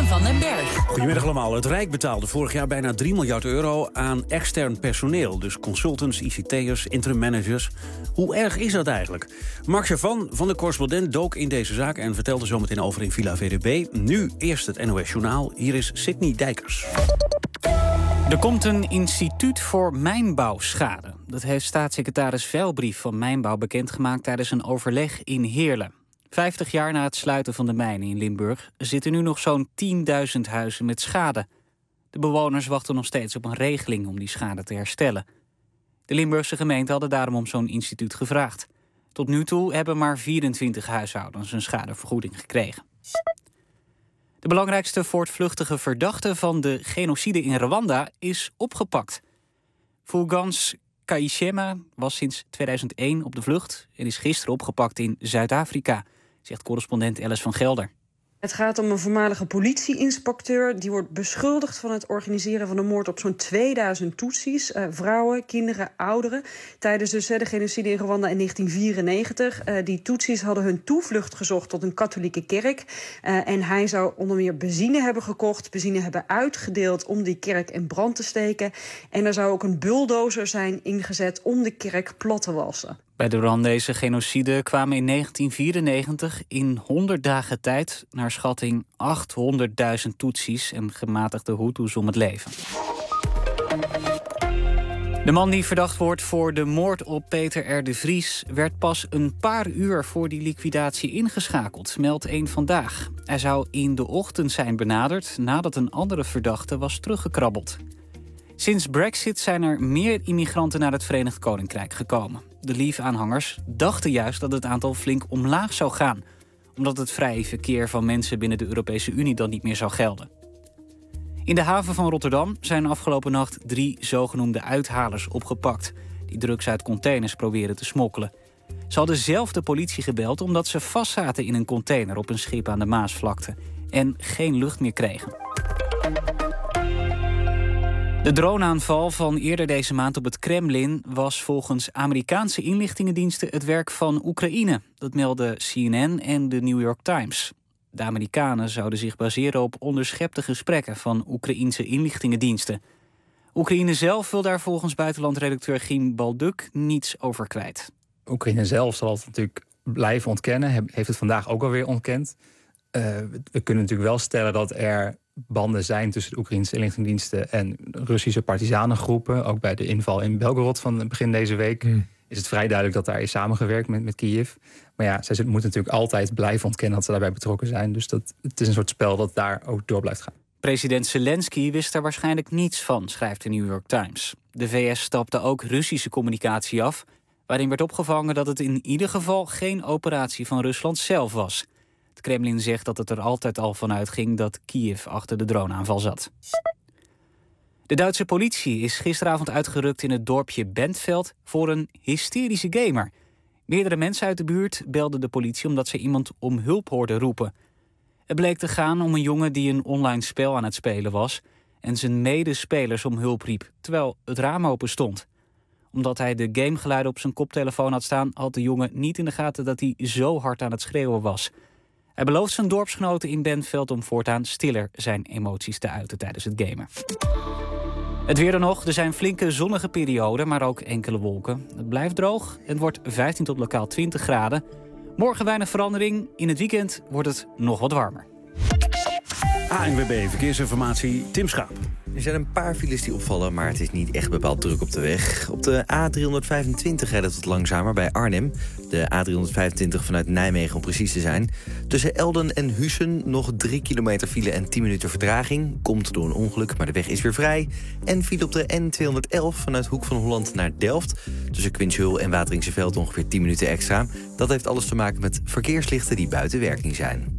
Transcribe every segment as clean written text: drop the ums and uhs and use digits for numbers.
van den Berg. Goedemiddag allemaal. Het Rijk betaalde vorig jaar bijna 3 miljard euro aan extern personeel. Dus consultants, ICT'ers, interim managers. Hoe erg is dat eigenlijk? Mark Chavan van de Correspondent dook in deze zaak en vertelde zo meteen over in Villa VDB. Nu eerst het NOS Journaal. Hier is Sidney Dijkers. Er komt een instituut voor mijnbouwschade. Dat heeft staatssecretaris Veilbrief van Mijnbouw bekendgemaakt tijdens een overleg in Heerlen. 50 jaar na het sluiten van de mijnen in Limburg zitten nu nog zo'n 10.000 huizen met schade. De bewoners wachten nog steeds op een regeling om die schade te herstellen. De Limburgse gemeenten hadden daarom om zo'n instituut gevraagd. Tot nu toe hebben maar 24 huishoudens een schadevergoeding gekregen. De belangrijkste voortvluchtige verdachte van de genocide in Rwanda is opgepakt. Fulgence Kayishema was sinds 2001 op de vlucht en is gisteren opgepakt in Zuid-Afrika, zegt correspondent Alice van Gelder. Het gaat om een voormalige politieinspecteur. Die wordt beschuldigd van het organiseren van de moord op zo'n 2000 Tutsis. Vrouwen, kinderen, ouderen. Tijdens dus de genocide in Rwanda in 1994. Die Tutsis hadden hun toevlucht gezocht tot een katholieke kerk. En hij zou onder meer benzine hebben gekocht. Benzine hebben uitgedeeld om die kerk in brand te steken. En er zou ook een bulldozer zijn ingezet om de kerk plat te wassen. Bij de Rwandese genocide kwamen in 1994 in 100 dagen tijd naar schatting 800.000 Tutsis en gematigde Hutus om het leven. De man die verdacht wordt voor de moord op Peter R. de Vries werd pas een paar uur voor die liquidatie ingeschakeld, meldt Eén Vandaag. Hij zou in de ochtend zijn benaderd nadat een andere verdachte was teruggekrabbeld. Sinds Brexit zijn er meer immigranten naar het Verenigd Koninkrijk gekomen. De Leave-aanhangers dachten juist dat het aantal flink omlaag zou gaan, omdat het vrije verkeer van mensen binnen de Europese Unie dan niet meer zou gelden. In de haven van Rotterdam zijn afgelopen nacht 3 zogenoemde uithalers opgepakt, die drugs uit containers proberen te smokkelen. Ze hadden zelf de politie gebeld omdat ze vastzaten in een container op een schip aan de Maasvlakte en geen lucht meer kregen. De droneaanval van eerder deze maand op het Kremlin was volgens Amerikaanse inlichtingendiensten het werk van Oekraïne. Dat melden CNN en de New York Times. De Amerikanen zouden zich baseren op onderschepte gesprekken van Oekraïense inlichtingendiensten. Oekraïne zelf wil daar volgens buitenlandredacteur Giem Balduk niets over kwijt. Oekraïne zelf zal het natuurlijk blijven ontkennen. Heeft het vandaag ook alweer ontkend. We kunnen natuurlijk wel stellen dat er banden zijn tussen de Oekraïnse inlichtingendiensten en Russische partisanengroepen. Ook bij de inval in Belgorod van begin deze week is het vrij duidelijk dat daar is samengewerkt met Kiev. Maar ja, zij moeten natuurlijk altijd blijven ontkennen dat ze daarbij betrokken zijn. Dus het is een soort spel dat daar ook door blijft gaan. President Zelensky wist er waarschijnlijk niets van, schrijft de New York Times. De VS stapte ook Russische communicatie af, waarin werd opgevangen dat het in ieder geval geen operatie van Rusland zelf was. Het Kremlin zegt dat het er altijd al van uitging dat Kiev achter de droneaanval zat. De Duitse politie is gisteravond uitgerukt in het dorpje Bentveld voor een hysterische gamer. Meerdere mensen uit de buurt belden de politie omdat ze iemand om hulp hoorden roepen. Het bleek te gaan om een jongen die een online spel aan het spelen was en zijn medespelers om hulp riep, terwijl het raam open stond. Omdat hij de gamegeluiden op zijn koptelefoon had staan, had de jongen niet in de gaten dat hij zo hard aan het schreeuwen was. Hij belooft zijn dorpsgenoten in Bentveld om voortaan stiller zijn emoties te uiten tijdens het gamen. Het weer dan nog. Er zijn flinke zonnige perioden, maar ook enkele wolken. Het blijft droog en het wordt 15 tot lokaal 20 graden. Morgen weinig verandering. In het weekend wordt het nog wat warmer. ANWB Verkeersinformatie, Tim Schaap. Er zijn een paar files die opvallen, maar het is niet echt bepaald druk op de weg. Op de A325 rijdt het wat langzamer bij Arnhem. De A325 vanuit Nijmegen om precies te zijn. Tussen Elden en Huissen nog 3 kilometer file en 10 minuten vertraging. Komt door een ongeluk, maar de weg is weer vrij. En file op de N211 vanuit Hoek van Holland naar Delft. Tussen Quinshul en Wateringse ongeveer 10 minuten extra. Dat heeft alles te maken met verkeerslichten die buiten werking zijn.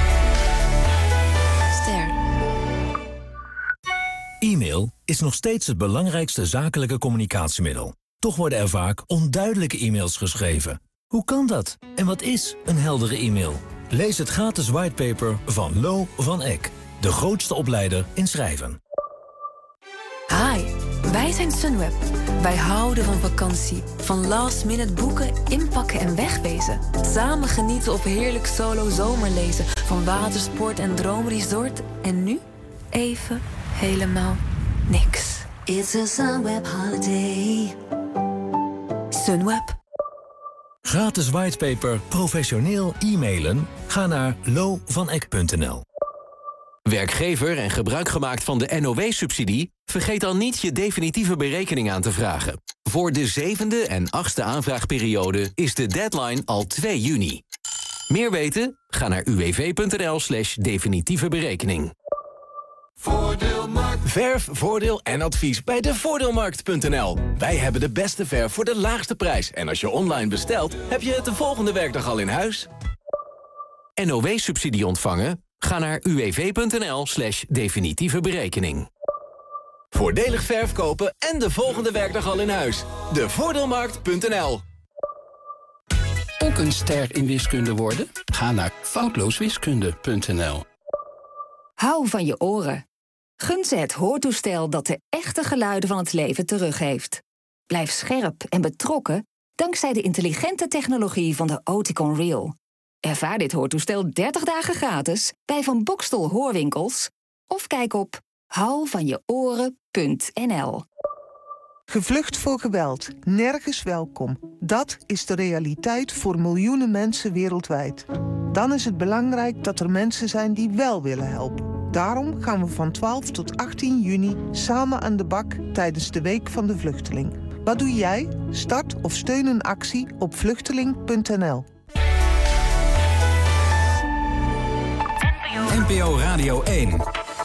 E-mail is nog steeds het belangrijkste zakelijke communicatiemiddel. Toch worden er vaak onduidelijke e-mails geschreven. Hoe kan dat? En wat is een heldere e-mail? Lees het gratis whitepaper van Lo van Eck, de grootste opleider in schrijven. Hi, Wij zijn Sunweb. Wij houden van vakantie. Van last minute boeken, inpakken en wegwezen. Samen genieten of heerlijk solo zomerlezen. Van watersport en droomresort. En nu even helemaal niks. It's a Sunweb holiday. Sunweb. Gratis whitepaper professioneel e-mailen? Ga naar lovanek.nl. Werkgever en gebruik gemaakt van de NOW-subsidie? Vergeet dan niet je definitieve berekening aan te vragen. Voor de 7e en 8e aanvraagperiode is de deadline al 2 juni. Meer weten? Ga naar uwv.nl/definitieve berekening. Verf, voordeel en advies bij devoordeelmarkt.nl. Wij hebben de beste verf voor de laagste prijs. En als je online bestelt, heb je het de volgende werkdag al in huis. NOW-subsidie ontvangen? Ga naar uwv.nl/definitieve berekening. Voordelig verf kopen en de volgende werkdag al in huis. Devoordeelmarkt.nl. Ook een ster in wiskunde worden? Ga naar foutlooswiskunde.nl. Hou van je oren. Gun ze het hoortoestel dat de echte geluiden van het leven teruggeeft. Blijf scherp en betrokken dankzij de intelligente technologie van de Oticon Real. Ervaar dit hoortoestel 30 dagen gratis bij Van Bokstel Hoorwinkels of kijk op houvanjeoren.nl. Gevlucht voor geweld, nergens welkom. Dat is de realiteit voor miljoenen mensen wereldwijd. Dan is het belangrijk dat er mensen zijn die wel willen helpen. Daarom gaan we van 12 tot 18 juni samen aan de bak tijdens de Week van de Vluchteling. Wat doe jij? Start of steun een actie op vluchteling.nl. NPO Radio 1.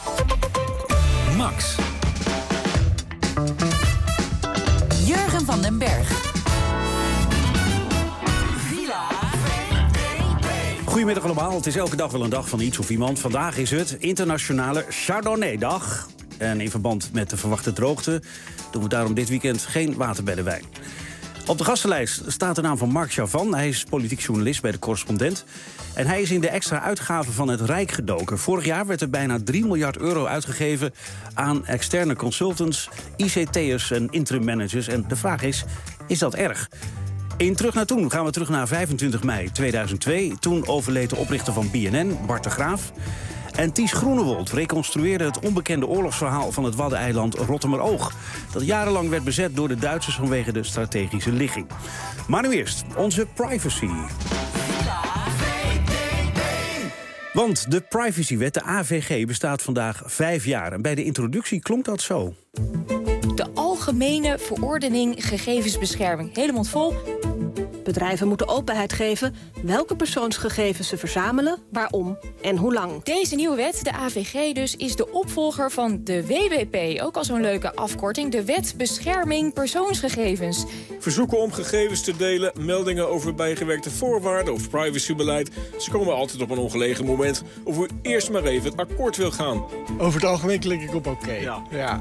Max. Jurgen van den Berg. Goedemiddag allemaal, het is elke dag wel een dag van iets of iemand. Vandaag is het Internationale Chardonnay-dag. En in verband met de verwachte droogte doen we daarom dit weekend geen water bij de wijn. Op de gastenlijst staat de naam van Mark Chavan. Hij is politiek journalist bij De Correspondent. En hij is in de extra uitgaven van het Rijk gedoken. Vorig jaar werd er bijna 3 miljard euro uitgegeven aan externe consultants, ICT'ers en interim managers. En de vraag is dat erg? In Terug naar Toen gaan we terug naar 25 mei 2002. Toen overleed de oprichter van BNN, Bart de Graaf. En Ties Groenewold reconstrueerde het onbekende oorlogsverhaal van het Waddeneiland Rottumeroog, dat jarenlang werd bezet door de Duitsers vanwege de strategische ligging. Maar nu eerst onze privacy. Want de privacywet, de AVG, bestaat vandaag 5 jaar. En bij de introductie klonk dat zo. De Algemene Verordening Gegevensbescherming. Hele mond vol. Bedrijven moeten openheid geven welke persoonsgegevens ze verzamelen, waarom en hoe lang. Deze nieuwe wet, de AVG dus, is de opvolger van de WBP. Ook al zo'n leuke afkorting. De Wet Bescherming Persoonsgegevens. Verzoeken om gegevens te delen, meldingen over bijgewerkte voorwaarden of privacybeleid. Ze komen altijd op een ongelegen moment. Of u eerst maar even het akkoord wil gaan. Over het algemeen klik ik op oké. Ja.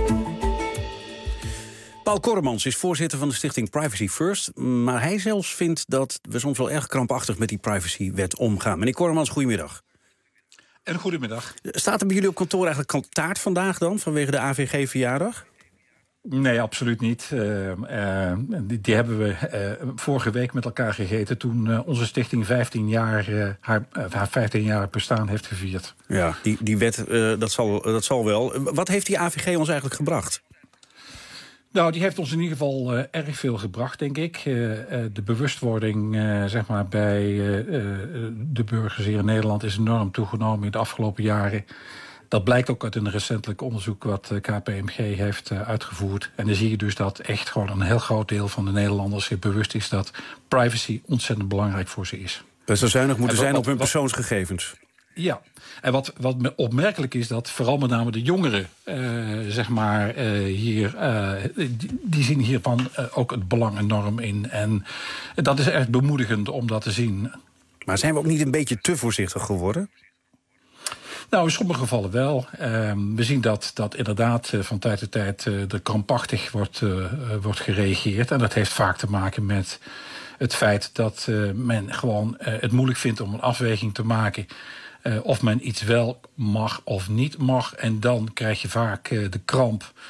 Paul Korremans is voorzitter van de stichting Privacy First. Maar hij zelfs vindt dat we soms wel erg krampachtig met die privacywet omgaan. Meneer Korremans, goedemiddag. En goedemiddag. Staat er bij jullie op kantoor eigenlijk taart vandaag dan, vanwege de AVG-verjaardag? Nee, absoluut niet. Die hebben we vorige week met elkaar gegeten toen onze stichting 15 jaar, haar 15-jarig bestaan heeft gevierd. Ja, die wet, dat zal wel. Wat heeft die AVG ons eigenlijk gebracht? Nou, die heeft ons in ieder geval erg veel gebracht, denk ik. De bewustwording zeg maar bij de burgers hier in Nederland is enorm toegenomen in de afgelopen jaren. Dat blijkt ook uit een recentelijk onderzoek wat KPMG heeft uitgevoerd. En dan zie je dus dat echt gewoon een heel groot deel van de Nederlanders zich bewust is dat privacy ontzettend belangrijk voor ze is. Dat ze zuinig moeten zijn op hun persoonsgegevens. Ja, en wat opmerkelijk is dat vooral met name de jongeren, zeg maar, die zien hiervan ook het belang enorm in. En dat is echt bemoedigend om dat te zien. Maar zijn we ook niet een beetje te voorzichtig geworden? Nou, in sommige gevallen wel. We zien dat inderdaad van tijd tot tijd er krampachtig wordt gereageerd. En dat heeft vaak te maken met het feit dat men gewoon het moeilijk vindt om een afweging te maken of men iets wel mag of niet mag. En dan krijg je vaak de kramp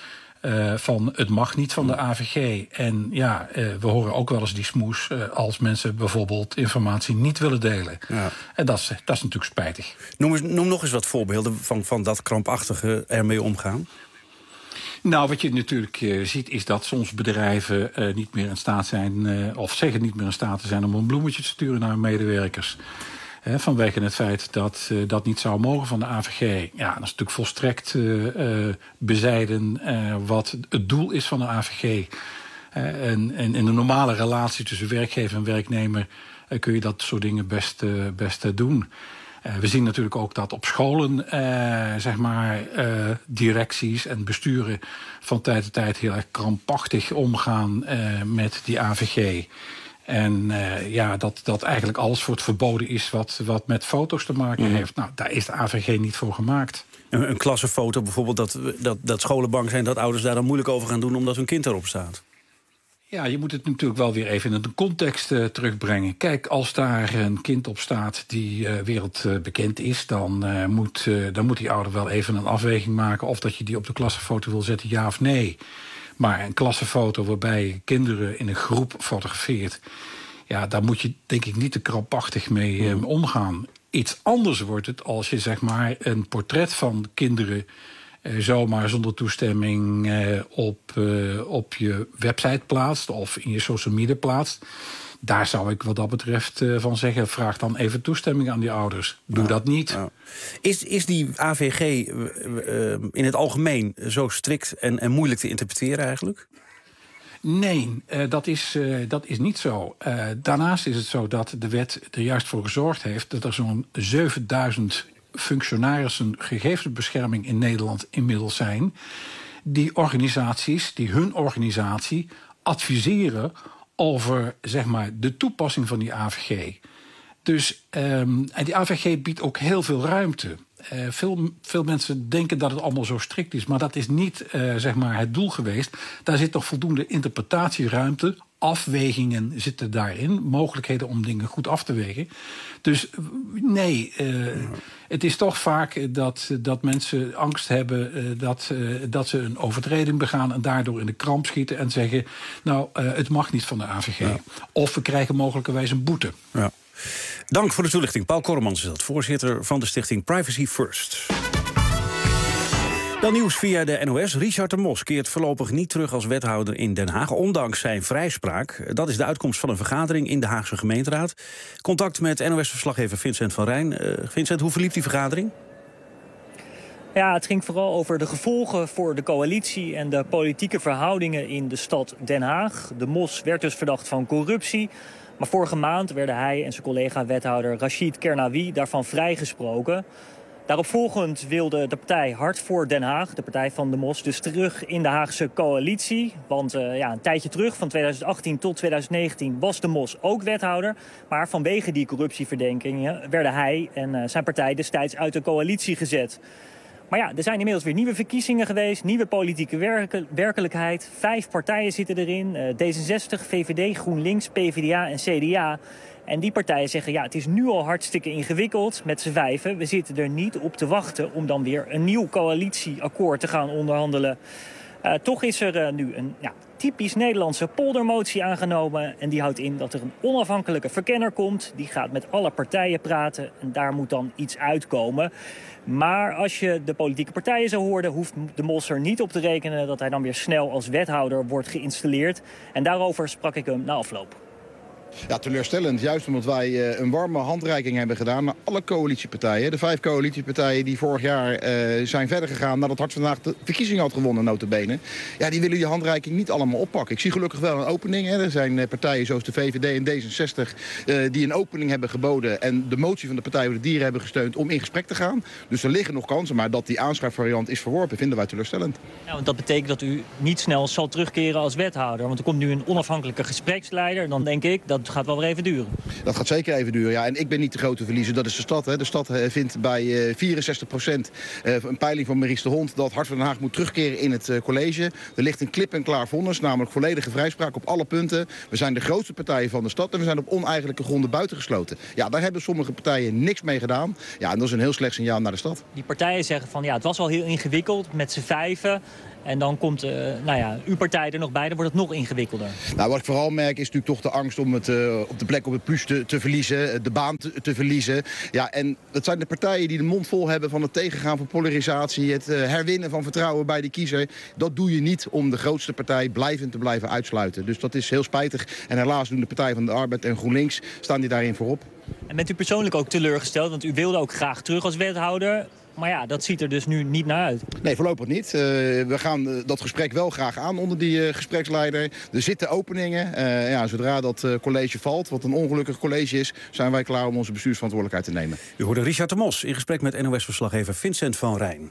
van het mag niet van de AVG. En ja, we horen ook wel eens die smoes als mensen bijvoorbeeld informatie niet willen delen. Ja. En dat is natuurlijk spijtig. Noem nog eens wat voorbeelden van dat krampachtige ermee omgaan. Nou, wat je natuurlijk ziet is dat soms bedrijven niet meer in staat zijn, of zeggen niet meer in staat te zijn om een bloemetje te sturen naar hun medewerkers. Vanwege het feit dat dat niet zou mogen van de AVG. Ja, dat is natuurlijk volstrekt bezijden wat het doel is van de AVG. En in een normale relatie tussen werkgever en werknemer kun je dat soort dingen best doen. We zien natuurlijk ook dat op scholen directies en besturen van tijd tot tijd heel erg krampachtig omgaan met die AVG. En dat eigenlijk alles voor het verboden is wat met foto's te maken heeft. Nou, daar is de AVG niet voor gemaakt. Een klassenfoto bijvoorbeeld, dat scholen bang zijn dat ouders daar dan moeilijk over gaan doen omdat hun kind erop staat. Ja, je moet het natuurlijk wel weer even in de context terugbrengen. Kijk, als daar een kind op staat die wereldbekend is, dan moet die ouder wel even een afweging maken of dat je die op de klassenfoto wil zetten, ja of nee. Maar een klassenfoto waarbij je kinderen in een groep fotografeert, ja, daar moet je denk ik niet te krampachtig mee omgaan. Iets anders wordt het als je een portret van kinderen zomaar zonder toestemming op je website plaatst of in je social media plaatst. Daar zou ik wat dat betreft van zeggen, vraag dan even toestemming aan die ouders. Doe dat niet. Ja. Is die AVG in het algemeen zo strikt en moeilijk te interpreteren eigenlijk? Nee, dat is niet zo. Daarnaast is het zo dat de wet er juist voor gezorgd heeft dat er zo'n 7000 functionarissen gegevensbescherming in Nederland inmiddels zijn. Die organisaties, die hun organisatie adviseren over de toepassing van die AVG. Dus en die AVG biedt ook heel veel ruimte. Veel mensen denken dat het allemaal zo strikt is, maar dat is niet het doel geweest. Daar zit nog voldoende interpretatieruimte. Afwegingen zitten daarin. Mogelijkheden om dingen goed af te wegen. Dus nee, het is toch vaak dat mensen angst hebben dat ze een overtreding begaan en daardoor in de kramp schieten en zeggen, nou, het mag niet van de AVG. Ja. Of we krijgen mogelijkerwijs een boete. Ja. Dank voor de toelichting. Paul Korremans is dat, voorzitter van de stichting Privacy First. Dan nieuws via de NOS. Richard de Mos keert voorlopig niet terug als wethouder in Den Haag, ondanks zijn vrijspraak. Dat is de uitkomst van een vergadering in de Haagse gemeenteraad. Contact met NOS-verslaggever Vincent van Rijn. Vincent, hoe verliep die vergadering? Ja, het ging vooral over de gevolgen voor de coalitie en de politieke verhoudingen in de stad Den Haag. De Mos werd dus verdacht van corruptie. Maar vorige maand werden hij en zijn collega-wethouder Rachid Kernawi daarvan vrijgesproken. Daaropvolgend wilde de partij Hart voor Den Haag, de partij van de Mos, dus terug in de Haagse coalitie. Want een tijdje terug, van 2018 tot 2019, was de Mos ook wethouder. Maar vanwege die corruptieverdenkingen werden hij en zijn partij destijds uit de coalitie gezet. Maar ja, er zijn inmiddels weer nieuwe verkiezingen geweest, nieuwe politieke werkelijkheid. 5 partijen zitten erin, D66, VVD, GroenLinks, PvdA en CDA. En die partijen zeggen, ja, het is nu al hartstikke ingewikkeld met z'n 5. We zitten er niet op te wachten om dan weer een nieuw coalitieakkoord te gaan onderhandelen. Toch is er nu een typisch Nederlandse poldermotie aangenomen. En die houdt in dat er een onafhankelijke verkenner komt. Die gaat met alle partijen praten en daar moet dan iets uitkomen. Maar als je de politieke partijen zo hoorde, hoeft de Mos er niet op te rekenen dat hij dan weer snel als wethouder wordt geïnstalleerd. En daarover sprak ik hem na afloop. Ja, teleurstellend. Juist omdat wij een warme handreiking hebben gedaan naar alle coalitiepartijen. De 5 coalitiepartijen die vorig jaar zijn verder gegaan nadat Hart vandaag de verkiezing had gewonnen, nota bene. Ja, die willen die handreiking niet allemaal oppakken. Ik zie gelukkig wel een opening. Hè. Er zijn partijen zoals de VVD en D66 die een opening hebben geboden en de motie van de Partij voor de Dieren hebben gesteund om in gesprek te gaan. Dus er liggen nog kansen, maar dat die aanschrijfvariant is verworpen vinden wij teleurstellend. Ja, want dat betekent dat u niet snel zal terugkeren als wethouder. Want er komt nu een onafhankelijke gespreksleider. Dan denk ik dat dat gaat wel weer even duren. Dat gaat zeker even duren, ja. En ik ben niet de grote verliezer, dat is de stad. Hè. De stad vindt bij 64% een peiling van Maurice de Hond dat Hart van Den Haag moet terugkeren in het college. Er ligt een klip en klaar vonnis, namelijk volledige vrijspraak op alle punten. We zijn de grootste partijen van de stad en we zijn op oneigenlijke gronden buitengesloten. Ja, daar hebben sommige partijen niks mee gedaan. Ja, en dat is een heel slecht signaal naar de stad. Die partijen zeggen van het was al heel ingewikkeld met z'n vijven. En dan komt uw partij er nog bij, dan wordt het nog ingewikkelder. Nou, wat ik vooral merk is natuurlijk toch de angst om het op de plek op het plus te verliezen, de baan te verliezen. Ja, en dat zijn de partijen die de mond vol hebben van het tegengaan van polarisatie, het herwinnen van vertrouwen bij de kiezer. Dat doe je niet om de grootste partij blijvend te blijven uitsluiten. Dus dat is heel spijtig. En helaas doen de Partij van de Arbeid en GroenLinks staan die daarin voorop. En bent u persoonlijk ook teleurgesteld? Want u wilde ook graag terug als wethouder. Maar ja, dat ziet er dus nu niet naar uit. Nee, voorlopig niet. We gaan dat gesprek wel graag aan onder die gespreksleider. Er zitten openingen. Zodra dat college valt, wat een ongelukkig college is, zijn wij klaar om onze bestuursverantwoordelijkheid te nemen. U hoorde Richard de Mos in gesprek met NOS-verslaggever Vincent van Rijn.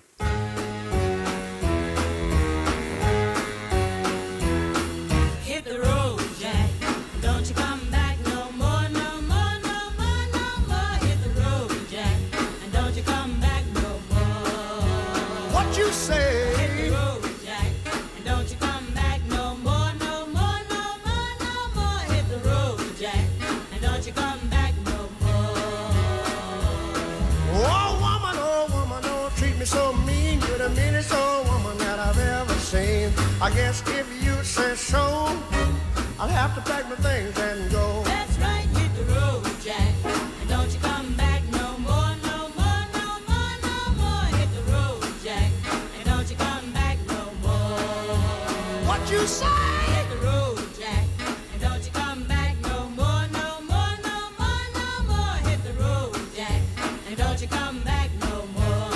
I guess if you say so, I'll have to pack my things and go. That's right, hit the road, Jack. And don't you come back no more, no more, no more, no more. Hit the road, Jack. And don't you come back no more. What you say? Hit the road, Jack. And don't you come back no more, no more, no more, no more. Hit the road, Jack. And don't you come back no more.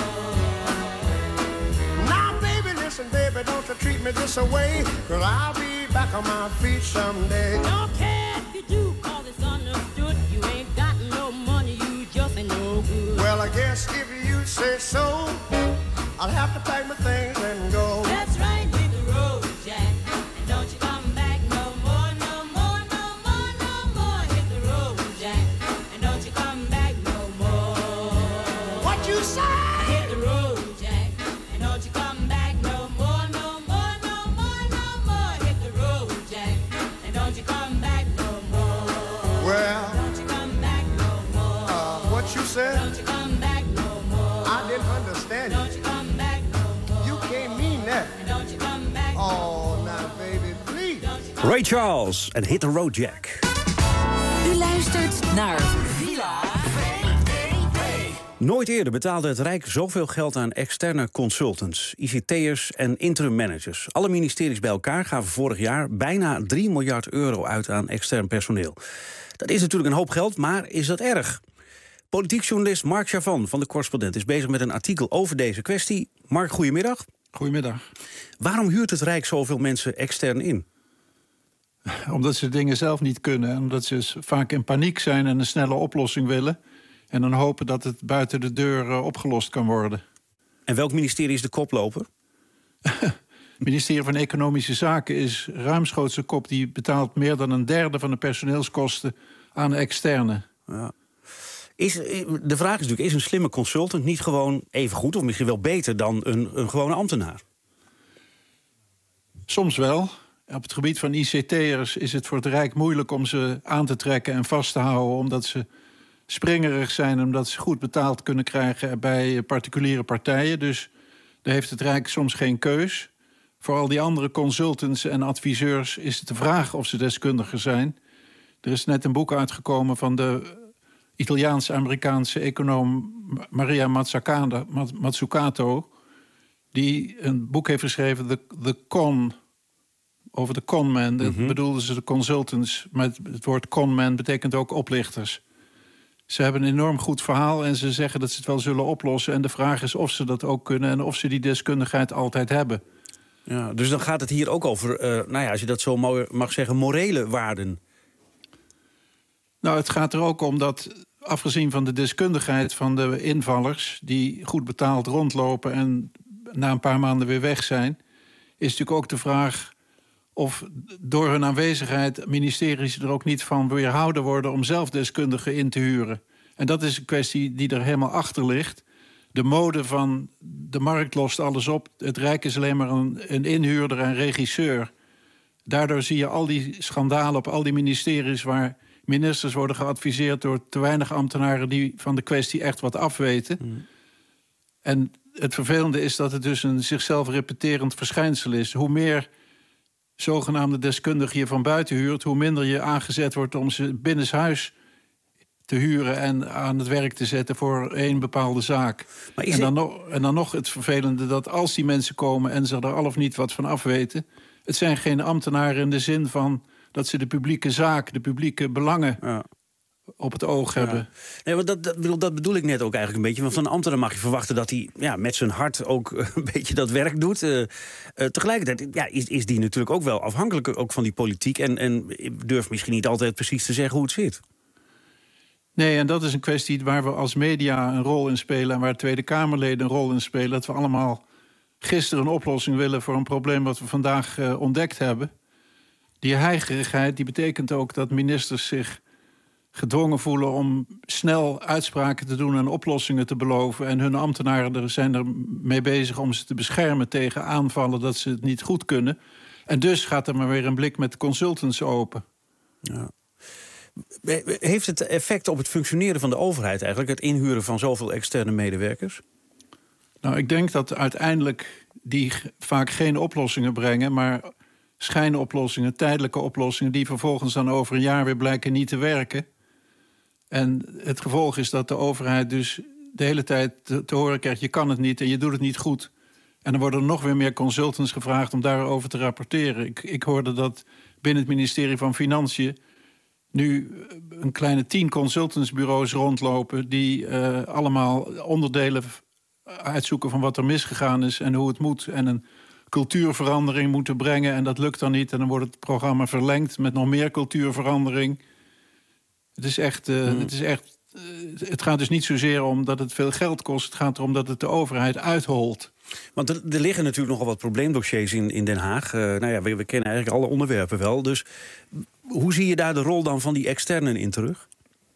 Now, baby, listen, baby, don't you treat me this away, 'cause I'll be back on my feet someday. Don't care if you do, 'cause it's understood. You ain't got no money, you just ain't no good. Well, I guess if you say so, I'll have to pack my things and go. That's right, hit the road, Jack. And don't you come back no more, no more, no more, no more. Hit the road, Jack. And don't you come back no more. What you say? Hit the road, Jack. And don't you come back no more, no more, no more, no more. Hit the road, Jack. And don't you come back no more. Well, don't you come back no more. What you said? Don't you come back no more. I didn't understand you. Don't you come back no more. You can't mean that. And don't you come back no more. Oh, now baby, please. Ray Charles en Hit the Road Jack. U luistert naar Villa VPRO. Nooit eerder betaalde het Rijk zoveel geld aan externe consultants, ICT'ers en interim managers. Alle ministeries bij elkaar gaven vorig jaar bijna 3 miljard euro uit aan extern personeel. Dat is natuurlijk een hoop geld, maar is dat erg? Politiek journalist Mark Chavan van De Correspondent is bezig met een artikel over deze kwestie. Mark, goedemiddag. Goedemiddag. Waarom huurt het Rijk zoveel mensen extern in? Omdat ze dingen zelf niet kunnen. En omdat ze vaak in paniek zijn en een snelle oplossing willen. En dan hopen dat het buiten de deur opgelost kan worden. En welk ministerie is de koploper? Het ministerie van Economische Zaken is ruimschoots de kop. Die betaalt meer dan 1/3 van de personeelskosten aan externe. Ja. De vraag is natuurlijk, is een slimme consultant niet gewoon even goed of misschien wel beter dan een gewone ambtenaar? Soms wel. Op het gebied van ICT'ers is het voor het Rijk moeilijk om ze aan te trekken en vast te houden, omdat ze springerig zijn, omdat ze goed betaald kunnen krijgen bij particuliere partijen. Dus daar heeft het Rijk soms geen keus. Voor al die andere consultants en adviseurs is het de vraag of ze deskundiger zijn. Er is net een boek uitgekomen van de Italiaans-Amerikaanse econoom Maria Mazzucato, die een boek heeft geschreven, over de conman. Dat bedoelden ze de consultants, maar het woord conman betekent ook oplichters. Ze hebben een enorm goed verhaal en ze zeggen dat ze het wel zullen oplossen. En de vraag is of ze dat ook kunnen en of ze die deskundigheid altijd hebben. Ja, dus dan gaat het hier ook over, als je dat zo mag zeggen, morele waarden. Nou, het gaat er ook om dat, afgezien van de deskundigheid van de invallers, die goed betaald rondlopen en na een paar maanden weer weg zijn, is natuurlijk ook de vraag of door hun aanwezigheid ministeries er ook niet van weerhouden worden om zelf deskundigen in te huren. En dat is een kwestie die er helemaal achter ligt. De mode van de markt lost alles op. Het Rijk is alleen maar een inhuurder en regisseur. Daardoor zie je al die schandalen op al die ministeries waar ministers worden geadviseerd door te weinig ambtenaren die van de kwestie echt wat afweten. En het vervelende is dat het dus een zichzelf repeterend verschijnsel is. Hoe meer zogenaamde deskundigen je van buiten huurt, hoe minder je aangezet wordt om ze binnenshuis te huren en aan het werk te zetten voor één bepaalde zaak. En dan nog het vervelende dat als die mensen komen en ze er al of niet wat van afweten, het zijn geen ambtenaren in de zin van dat ze de publieke zaak, de publieke belangen op het oog hebben. Nee, want dat bedoel ik net ook eigenlijk een beetje. Want van een ambtenaar mag je verwachten dat hij met zijn hart ook een beetje dat werk doet. Tegelijkertijd is die natuurlijk ook wel afhankelijk ook van die politiek. En durft misschien niet altijd precies te zeggen hoe het zit. Nee, en dat is een kwestie waar we als media een rol in spelen en waar Tweede Kamerleden een rol in spelen. Dat we allemaal gisteren een oplossing willen voor een probleem wat we vandaag ontdekt hebben. Die heigerigheid die betekent ook dat ministers zich gedwongen voelen om snel uitspraken te doen en oplossingen te beloven. En hun ambtenaren zijn er mee bezig om ze te beschermen tegen aanvallen dat ze het niet goed kunnen. En dus gaat er maar weer een blik met consultants open. Ja. Heeft het effect op het functioneren van de overheid eigenlijk, het inhuren van zoveel externe medewerkers? Nou, ik denk dat uiteindelijk die vaak geen oplossingen brengen, maar schijnoplossingen, tijdelijke oplossingen, die vervolgens dan over een jaar weer blijken niet te werken. En het gevolg is dat de overheid dus de hele tijd te horen krijgt, je kan het niet en je doet het niet goed. En dan worden er nog weer meer consultants gevraagd om daarover te rapporteren. Ik hoorde dat binnen het ministerie van Financiën nu een kleine 10 consultantsbureaus rondlopen die allemaal onderdelen uitzoeken van wat er misgegaan is en hoe het moet. En een cultuurverandering moeten brengen en dat lukt dan niet. En dan wordt het programma verlengd met nog meer cultuurverandering. Het gaat dus niet zozeer om dat het veel geld kost. Het gaat erom dat het de overheid uitholt. Want er liggen natuurlijk nogal wat probleemdossiers in Den Haag. We kennen eigenlijk alle onderwerpen wel. Dus hoe zie je daar de rol dan van die externen in terug?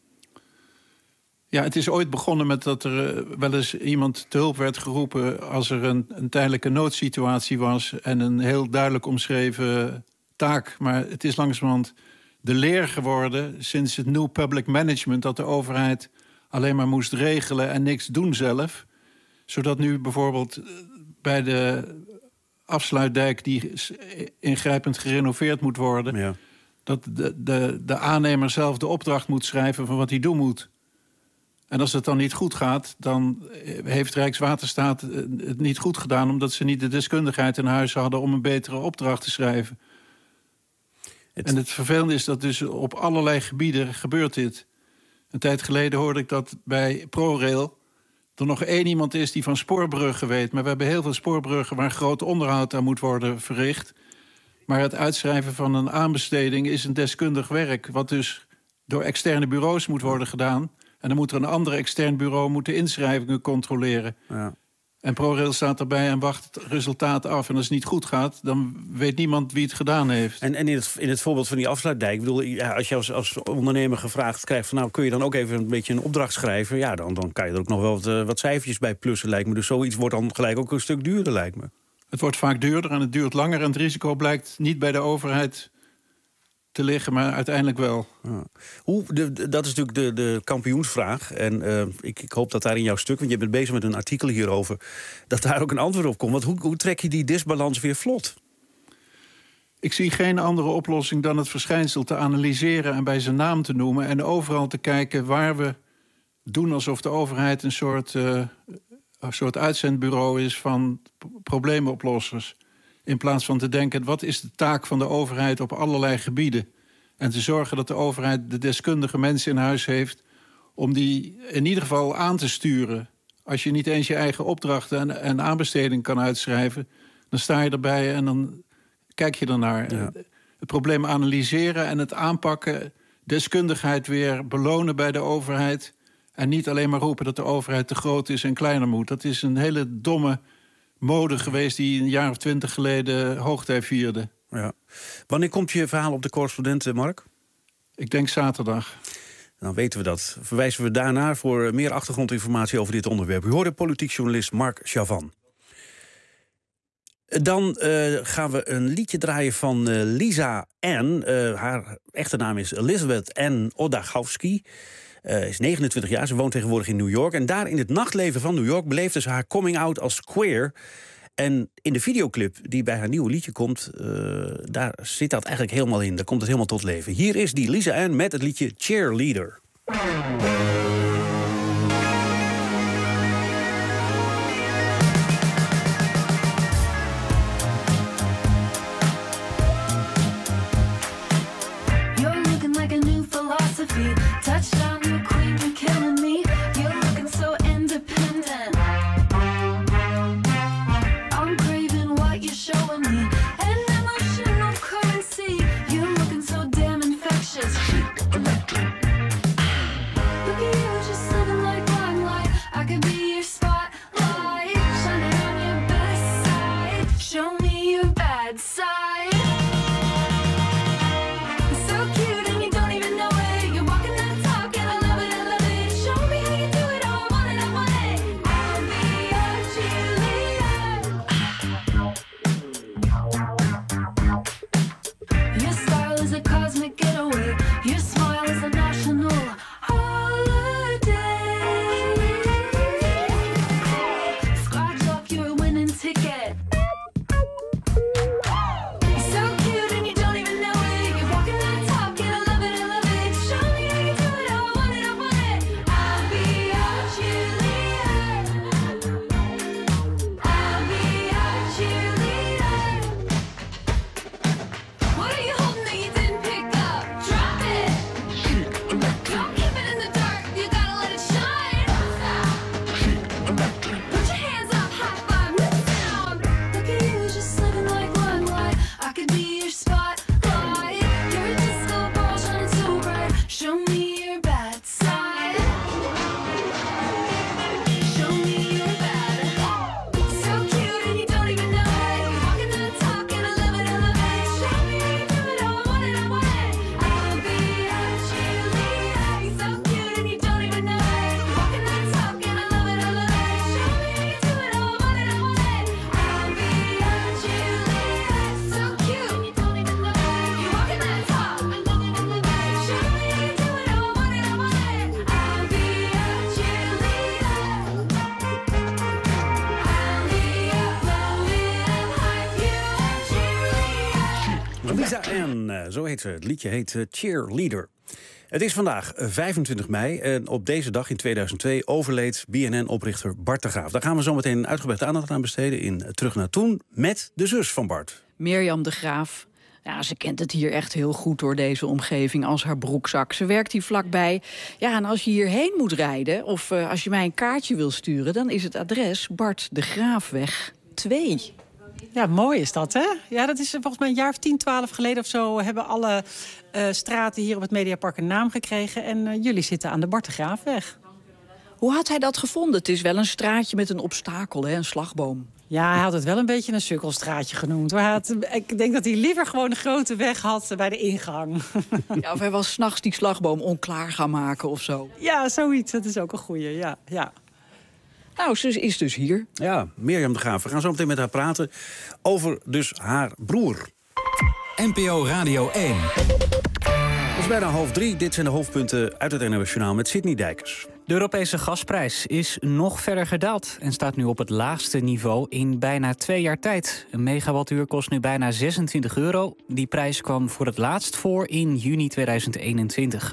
Ja, het is ooit begonnen met dat er wel eens iemand te hulp werd geroepen als er een tijdelijke noodsituatie was en een heel duidelijk omschreven taak. Maar het is langzamerhand de leer geworden sinds het New Public Management dat de overheid alleen maar moest regelen en niks doen zelf. Zodat nu bijvoorbeeld bij de afsluitdijk die ingrijpend gerenoveerd moet worden, dat de aannemer zelf de opdracht moet schrijven van wat hij doen moet. En als het dan niet goed gaat, dan heeft Rijkswaterstaat het niet goed gedaan, omdat ze niet de deskundigheid in huis hadden om een betere opdracht te schrijven. En het vervelende is dat dus op allerlei gebieden gebeurt dit. Een tijd geleden hoorde ik dat bij ProRail er nog één iemand is die van spoorbruggen weet. Maar we hebben heel veel spoorbruggen waar groot onderhoud aan moet worden verricht. Maar het uitschrijven van een aanbesteding is een deskundig werk, wat dus door externe bureaus moet worden gedaan. En dan moet er een ander extern bureau de inschrijvingen controleren. Ja. En ProRail staat erbij en wacht het resultaat af. En als het niet goed gaat, dan weet niemand wie het gedaan heeft. En in het voorbeeld van die afsluitdijk, ik bedoel, als je als ondernemer gevraagd krijgt van nou kun je dan ook even een beetje een opdracht schrijven, ja, dan kan je er ook nog wel wat cijfertjes bij plussen, lijkt me. Dus zoiets wordt dan gelijk ook een stuk duurder, lijkt me. Het wordt vaak duurder en het duurt langer en het risico blijkt niet bij de overheid te liggen, maar uiteindelijk wel. Ja. Dat is natuurlijk de kampioensvraag. En ik hoop dat daar in jouw stuk, want je bent bezig met een artikel hierover, dat daar ook een antwoord op komt. Want hoe trek je die disbalans weer vlot? Ik zie geen andere oplossing dan het verschijnsel te analyseren en bij zijn naam te noemen en overal te kijken waar we doen alsof de overheid een soort uitzendbureau is van probleemoplossers. In plaats van te denken, wat is de taak van de overheid op allerlei gebieden? En te zorgen dat de overheid de deskundige mensen in huis heeft om die in ieder geval aan te sturen. Als je niet eens je eigen opdrachten en aanbesteding kan uitschrijven, dan sta je erbij en dan kijk je ernaar. Ja. Het probleem analyseren en het aanpakken, deskundigheid weer belonen bij de overheid en niet alleen maar roepen dat de overheid te groot is en kleiner moet. Dat is een hele domme mode geweest die een jaar of 20 geleden hoogtij vierde. Ja. Wanneer komt je verhaal op de Correspondent, Mark? Ik denk zaterdag. Dan weten we dat. Verwijzen we daarna voor meer achtergrondinformatie over dit onderwerp. U hoorde politiek journalist Mark Chavan. Dan gaan we een liedje draaien van Lisa Ann. Haar echte naam is Elizabeth Ann Odachowski. Is 29 jaar, ze woont tegenwoordig in New York. En daar in het nachtleven van New York beleefde ze haar coming out als queer. En in de videoclip die bij haar nieuwe liedje komt, daar zit dat eigenlijk helemaal in. Daar komt het helemaal tot leven. Hier is die Lisa Ann met het liedje Cheerleader. You're looking like a new philosophy. Touchdown, you queen, you're killing me. You're looking so independent. I'm craving what you're showing me. An emotional currency. You're looking so damn infectious. Look at you, just living like limelight. I could be your spotlight, shining on your best side. Show me your bad side. So cute and you don't even know it. You're walking that talk and I love it, I love it. Show me how you do it, oh, I want it, I want it. I'll be your cheerleader. Your style is a cosmic getaway. Your smile is a national holiday. Scratch off your winning ticket. You're so cute and you don't even know it. You're walking that talk and I love it, I love it. Show me how you do it, oh, I want it, I want it. I'll be your cheerleader. I'll be your cheerleader. What are you holding that you didn't pick up? Drop it. Don't keep it in the dark. You gotta let it shine. Put your hands up, high five, with sound. Look at you, just living like limelight. I could be your spotlight. You're a disco ball shining so bright. Show me your bad side. Show me your bad. So cute and you don't even know it. You're walking that talk and I love it, I love it. Show me how you do it, oh, I want it, I want it. I'll be your cheerleader. You're so cute and you don't even know it. You're walking that talk and I love it, I love it. Show me how you do it, oh, I want it, I want it. I'll be your cheerleader. So cute and you don't even know it. You're walking that talk, I love it, I love it. Show me how you do it, oh, I want it, I want it. I'll be your cheerleader. I'll be your cheerleader. Lisa Ann, zo heet ze. Het liedje heet Cheerleader. Het is vandaag 25 mei en op deze dag in 2002 overleed BNN-oprichter Bart de Graaf. Daar gaan we zo meteen uitgebreid aandacht aan besteden in Terug naar Toen met de zus van Bart. Mirjam de Graaf. Ja, ze kent het hier echt heel goed door deze omgeving als haar broekzak. Ze werkt hier vlakbij. Ja, en als je hierheen moet rijden of als je mij een kaartje wil sturen, dan is het adres Bart de Graafweg 2. Ja, mooi is dat, hè? Ja, dat is volgens mij een jaar of 10, 12 geleden of zo hebben alle straten hier op het Mediapark een naam gekregen. En jullie zitten aan de Bart de Graafweg. Hoe had hij dat gevonden? Het is wel een straatje met een obstakel, hè? Een slagboom. Ja, hij had het wel een beetje een sukkelstraatje genoemd. Maar ik denk dat hij liever gewoon een grote weg had bij de ingang. Ja, of hij was 's nachts die slagboom onklaar gaan maken of zo. Ja, zoiets. Dat is ook een goeie, ja. Nou, ze is dus hier. Ja, Mirjam de Graaf. We gaan zo meteen met haar praten over dus haar broer. NPO Radio 1. Het is bijna 2:30. Dit zijn de hoofdpunten uit het NOS Journaal met Sidney Dijkers. De Europese gasprijs is nog verder gedaald en staat nu op het laagste niveau in bijna 2 jaar tijd. Een megawattuur kost nu bijna €26. Die prijs kwam voor het laatst voor in juni 2021.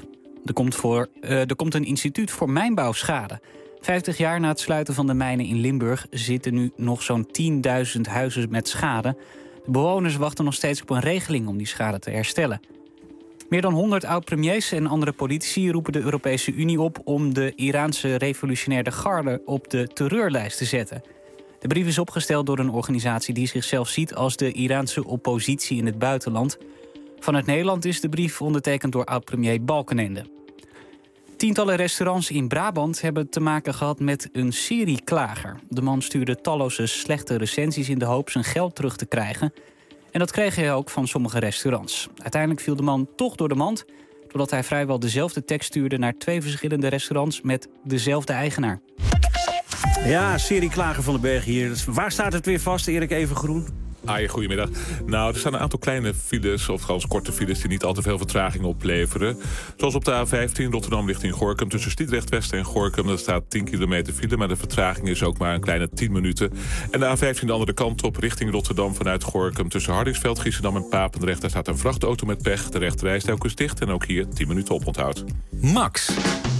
Er komt een instituut voor mijnbouwschade. 50 jaar na het sluiten van de mijnen in Limburg zitten nu nog zo'n 10.000 huizen met schade. De bewoners wachten nog steeds op een regeling om die schade te herstellen. Meer dan 100 oud-premiers en andere politici roepen de Europese Unie op om de Iraanse revolutionaire garde op de terreurlijst te zetten. De brief is opgesteld door een organisatie die zichzelf ziet als de Iraanse oppositie in het buitenland. Vanuit Nederland is de brief ondertekend door oud-premier Balkenende. Tientallen restaurants in Brabant hebben te maken gehad met een serieklager. De man stuurde talloze slechte recensies in de hoop zijn geld terug te krijgen. En dat kreeg hij ook van sommige restaurants. Uiteindelijk viel de man toch door de mand, doordat hij vrijwel dezelfde tekst stuurde naar 2 verschillende restaurants met dezelfde eigenaar. Ja, serie Klagen van den Berg hier. Dus waar staat het weer vast, Erik Evengroen? Goedemiddag. Nou, er staan een aantal kleine files, of trouwens korte files, die niet al te veel vertraging opleveren. Zoals op de A15 Rotterdam richting Gorinchem tussen Stiedrecht West en Gorinchem. Daar staat 10 kilometer file, maar de vertraging is ook maar een kleine 10 minuten. En de A15 de andere kant op richting Rotterdam vanuit Gorinchem tussen Hardingsveld, Giessendam en Papendrecht. Daar staat een vrachtauto met pech. De rechterrijstrook is dicht en ook hier 10 minuten oponthoud. Max.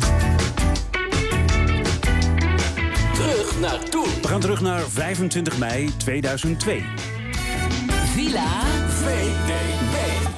Terug naar toen. We gaan terug naar 25 mei 2002. Villa VPRO.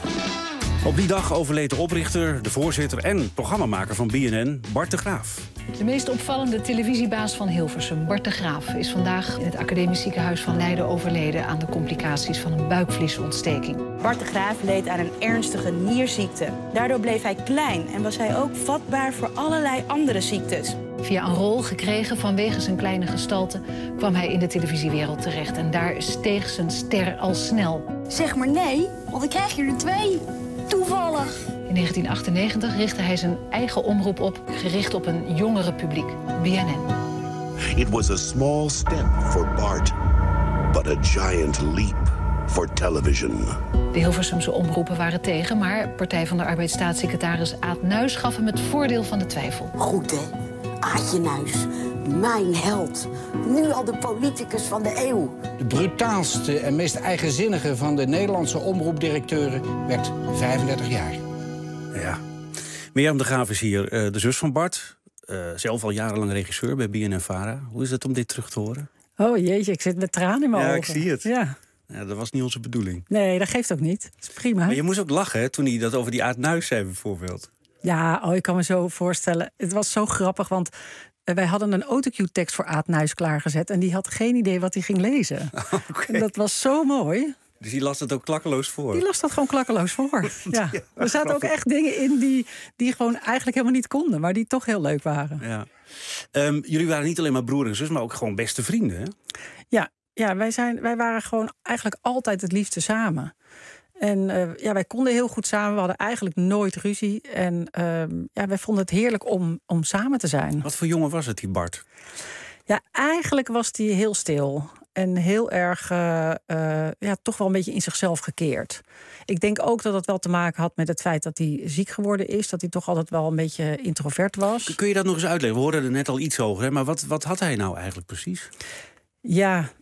Op die dag overleed de oprichter, de voorzitter en programmamaker van BNN, Bart de Graaf. De meest opvallende televisiebaas van Hilversum, Bart de Graaf, is vandaag in het Academisch Ziekenhuis van Leiden overleden aan de complicaties van een buikvliesontsteking. Bart de Graaf leed aan een ernstige nierziekte. Daardoor bleef hij klein en was hij ook vatbaar voor allerlei andere ziektes. Via een rol gekregen vanwege zijn kleine gestalte kwam hij in de televisiewereld terecht. En daar steeg zijn ster al snel. Zeg maar nee, want ik krijg je er 2. Toevallig. In 1998 richtte hij zijn eigen omroep op, gericht op een jongere publiek, BNN. It was a small step for Bart, but a giant leap for television. De Hilversumse omroepen waren tegen, maar Partij van de Arbeid staatssecretaris Aad Nuis gaf hem het voordeel van de twijfel. Goed, hè? Aadje Nuis, mijn held. Nu al de politicus van de eeuw. De brutaalste en meest eigenzinnige van de Nederlandse omroepdirecteuren werd 35 jaar. Ja. Mirjam de Graaf is hier, de zus van Bart. Zelf al jarenlang regisseur bij BNN-Vara. Hoe is het om dit terug te horen? Oh jeetje, ik zit met tranen in mijn ogen. Ja, ik zie het. Ja. Ja, dat was niet onze bedoeling. Nee, dat geeft ook niet. Dat is prima. Maar je moest ook lachen, hè, toen hij dat over die Aad Nuis zei, bijvoorbeeld. Ja, ik kan me zo voorstellen. Het was zo grappig, want wij hadden een autocue-tekst voor Aad Nuis klaargezet. En die had geen idee wat hij ging lezen. Okay. En dat was zo mooi. Dus die las het ook klakkeloos voor? Die las dat gewoon klakkeloos voor. Ja. Er zaten ook echt dingen in die gewoon eigenlijk helemaal niet konden. Maar die toch heel leuk waren. Ja. Jullie waren niet alleen maar broer en zus, maar ook gewoon beste vrienden, hè? Ja, wij waren gewoon eigenlijk altijd het liefste samen. En wij konden heel goed samen. We hadden eigenlijk nooit ruzie. En wij vonden het heerlijk om samen te zijn. Wat voor jongen was het, die Bart? Ja, eigenlijk was hij heel stil. En heel erg, toch wel een beetje in zichzelf gekeerd. Ik denk ook dat het wel te maken had met het feit dat hij ziek geworden is. Dat hij toch altijd wel een beetje introvert was. Kun je dat nog eens uitleggen? We hoorden er net al iets over, hè? Maar wat had hij nou eigenlijk precies? Ja,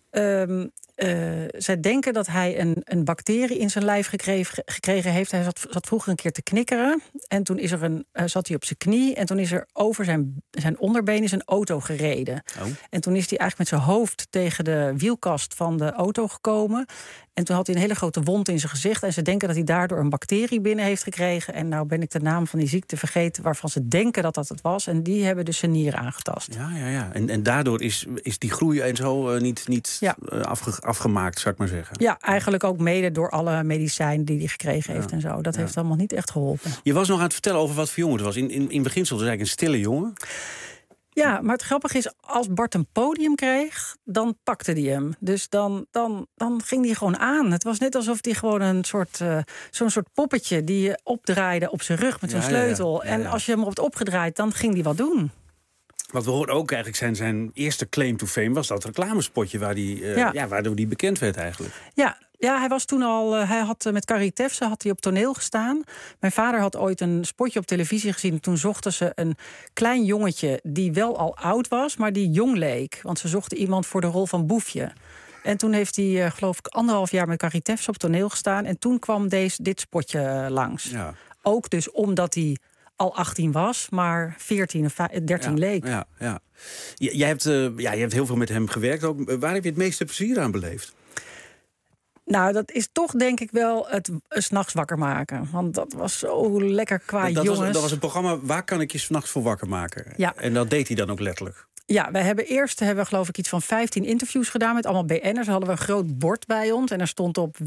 zij denken dat hij een bacterie in zijn lijf gekregen heeft. Hij zat vroeger een keer te knikkeren. En toen zat hij op zijn knie. En toen is er over zijn onderbeen is een auto gereden. Oh. En toen is hij eigenlijk met zijn hoofd tegen de wielkast van de auto gekomen. En toen had hij een hele grote wond in zijn gezicht. En ze denken dat hij daardoor een bacterie binnen heeft gekregen. En nou ben ik de naam van die ziekte vergeten waarvan ze denken dat dat het was. En die hebben dus zijn nieren aangetast. Ja. En daardoor is die groei en zo niet afgemaakt, zou ik maar zeggen. Ja, eigenlijk ook mede door alle medicijnen die hij gekregen heeft en zo. Dat heeft allemaal niet echt geholpen. Je was nog aan het vertellen over wat voor jongen het was. In beginsel was eigenlijk een stille jongen. Ja, maar het grappige is, als Bart een podium kreeg, dan pakte hij hem. Dus dan ging hij gewoon aan. Het was net alsof hij gewoon zo'n soort poppetje die je opdraaide op zijn rug met zo'n sleutel. Ja. En als je hem op het opgedraaid, dan ging hij wat doen. Wat we hoorden ook eigenlijk zijn eerste claim to fame was dat reclamespotje waardoor hij bekend werd eigenlijk. Ja, hij was toen al. Hij had met Carrie Tefse op toneel gestaan. Mijn vader had ooit een spotje op televisie gezien. Toen zochten ze een klein jongetje die wel al oud was, maar die jong leek. Want ze zochten iemand voor de rol van Boefje. En toen heeft hij, geloof ik, 1,5 jaar met Carrie Tefse op toneel gestaan. En toen kwam dit spotje langs. Ja. Ook dus omdat hij al 18 was, maar 14 of 13 leek. Ja. Jij hebt heel veel met hem gewerkt ook. Waar heb je het meeste plezier aan beleefd? Nou, dat is toch denk ik wel het 's nachts wakker maken. Want dat was zo lekker qua jongens. Dat was een programma, waar kan ik je 's nachts voor wakker maken? Ja. En dat deed hij dan ook letterlijk? Ja, we hebben geloof ik iets van 15 interviews gedaan met allemaal BN'ers. Dan hadden we een groot bord bij ons en daar stond op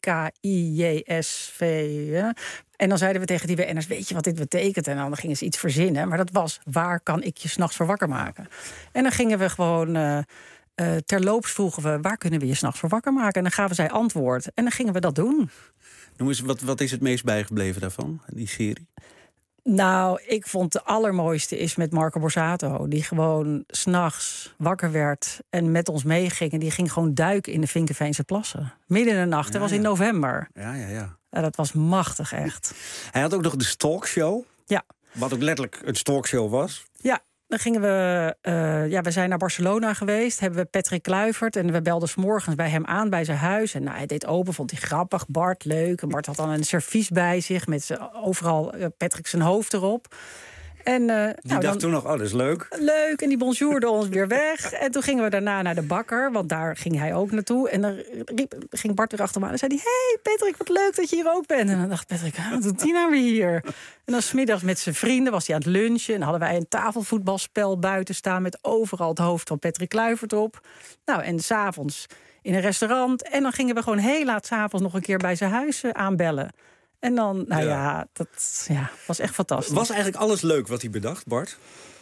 WKIJSV. En dan zeiden we tegen die BN'ers, weet je wat dit betekent? En dan gingen ze iets verzinnen. Maar dat was, waar kan ik je 's nachts voor wakker maken? En dan gingen we gewoon terloops vroegen we, waar kunnen we je 's nachts voor wakker maken? En dan gaven zij antwoord. En dan gingen we dat doen. Noem eens, wat is het meest bijgebleven daarvan, die serie? Nou, ik vond de allermooiste is met Marco Borsato. Die gewoon 's nachts wakker werd en met ons meeging. En die ging gewoon duiken in de Vinkenveense plassen. Midden in de nacht, dat was in november. Ja. Ja, dat was machtig, echt. Hij had ook nog de Stalkshow. Ja. Wat ook letterlijk een stalkshow was. Ja, dan gingen we... we zijn naar Barcelona geweest. Hebben we Patrick Kluivert. En we belden 's morgens bij hem aan bij zijn huis. En hij deed open, vond hij grappig. Bart, leuk. En Bart had dan een servies bij zich. Met overal Patrick zijn hoofd erop. En, die dacht toen nog, dat is leuk. Leuk, en die bonjourde ons weer weg. En toen gingen we daarna naar de bakker, want daar ging hij ook naartoe. En dan ging Bart erachter me aan en zei hij... Hey Patrick, wat leuk dat je hier ook bent. En dan dacht Patrick, wat doet die nou weer hier? En dan 's middags met zijn vrienden was hij aan het lunchen. En dan hadden wij een tafelvoetbalspel buiten staan... met overal het hoofd van Patrick Kluivert op. Nou, en 's avonds in een restaurant. En dan gingen we gewoon heel laat 's avonds nog een keer bij zijn huis aanbellen. En dan, dat was echt fantastisch. Was eigenlijk alles leuk wat hij bedacht, Bart?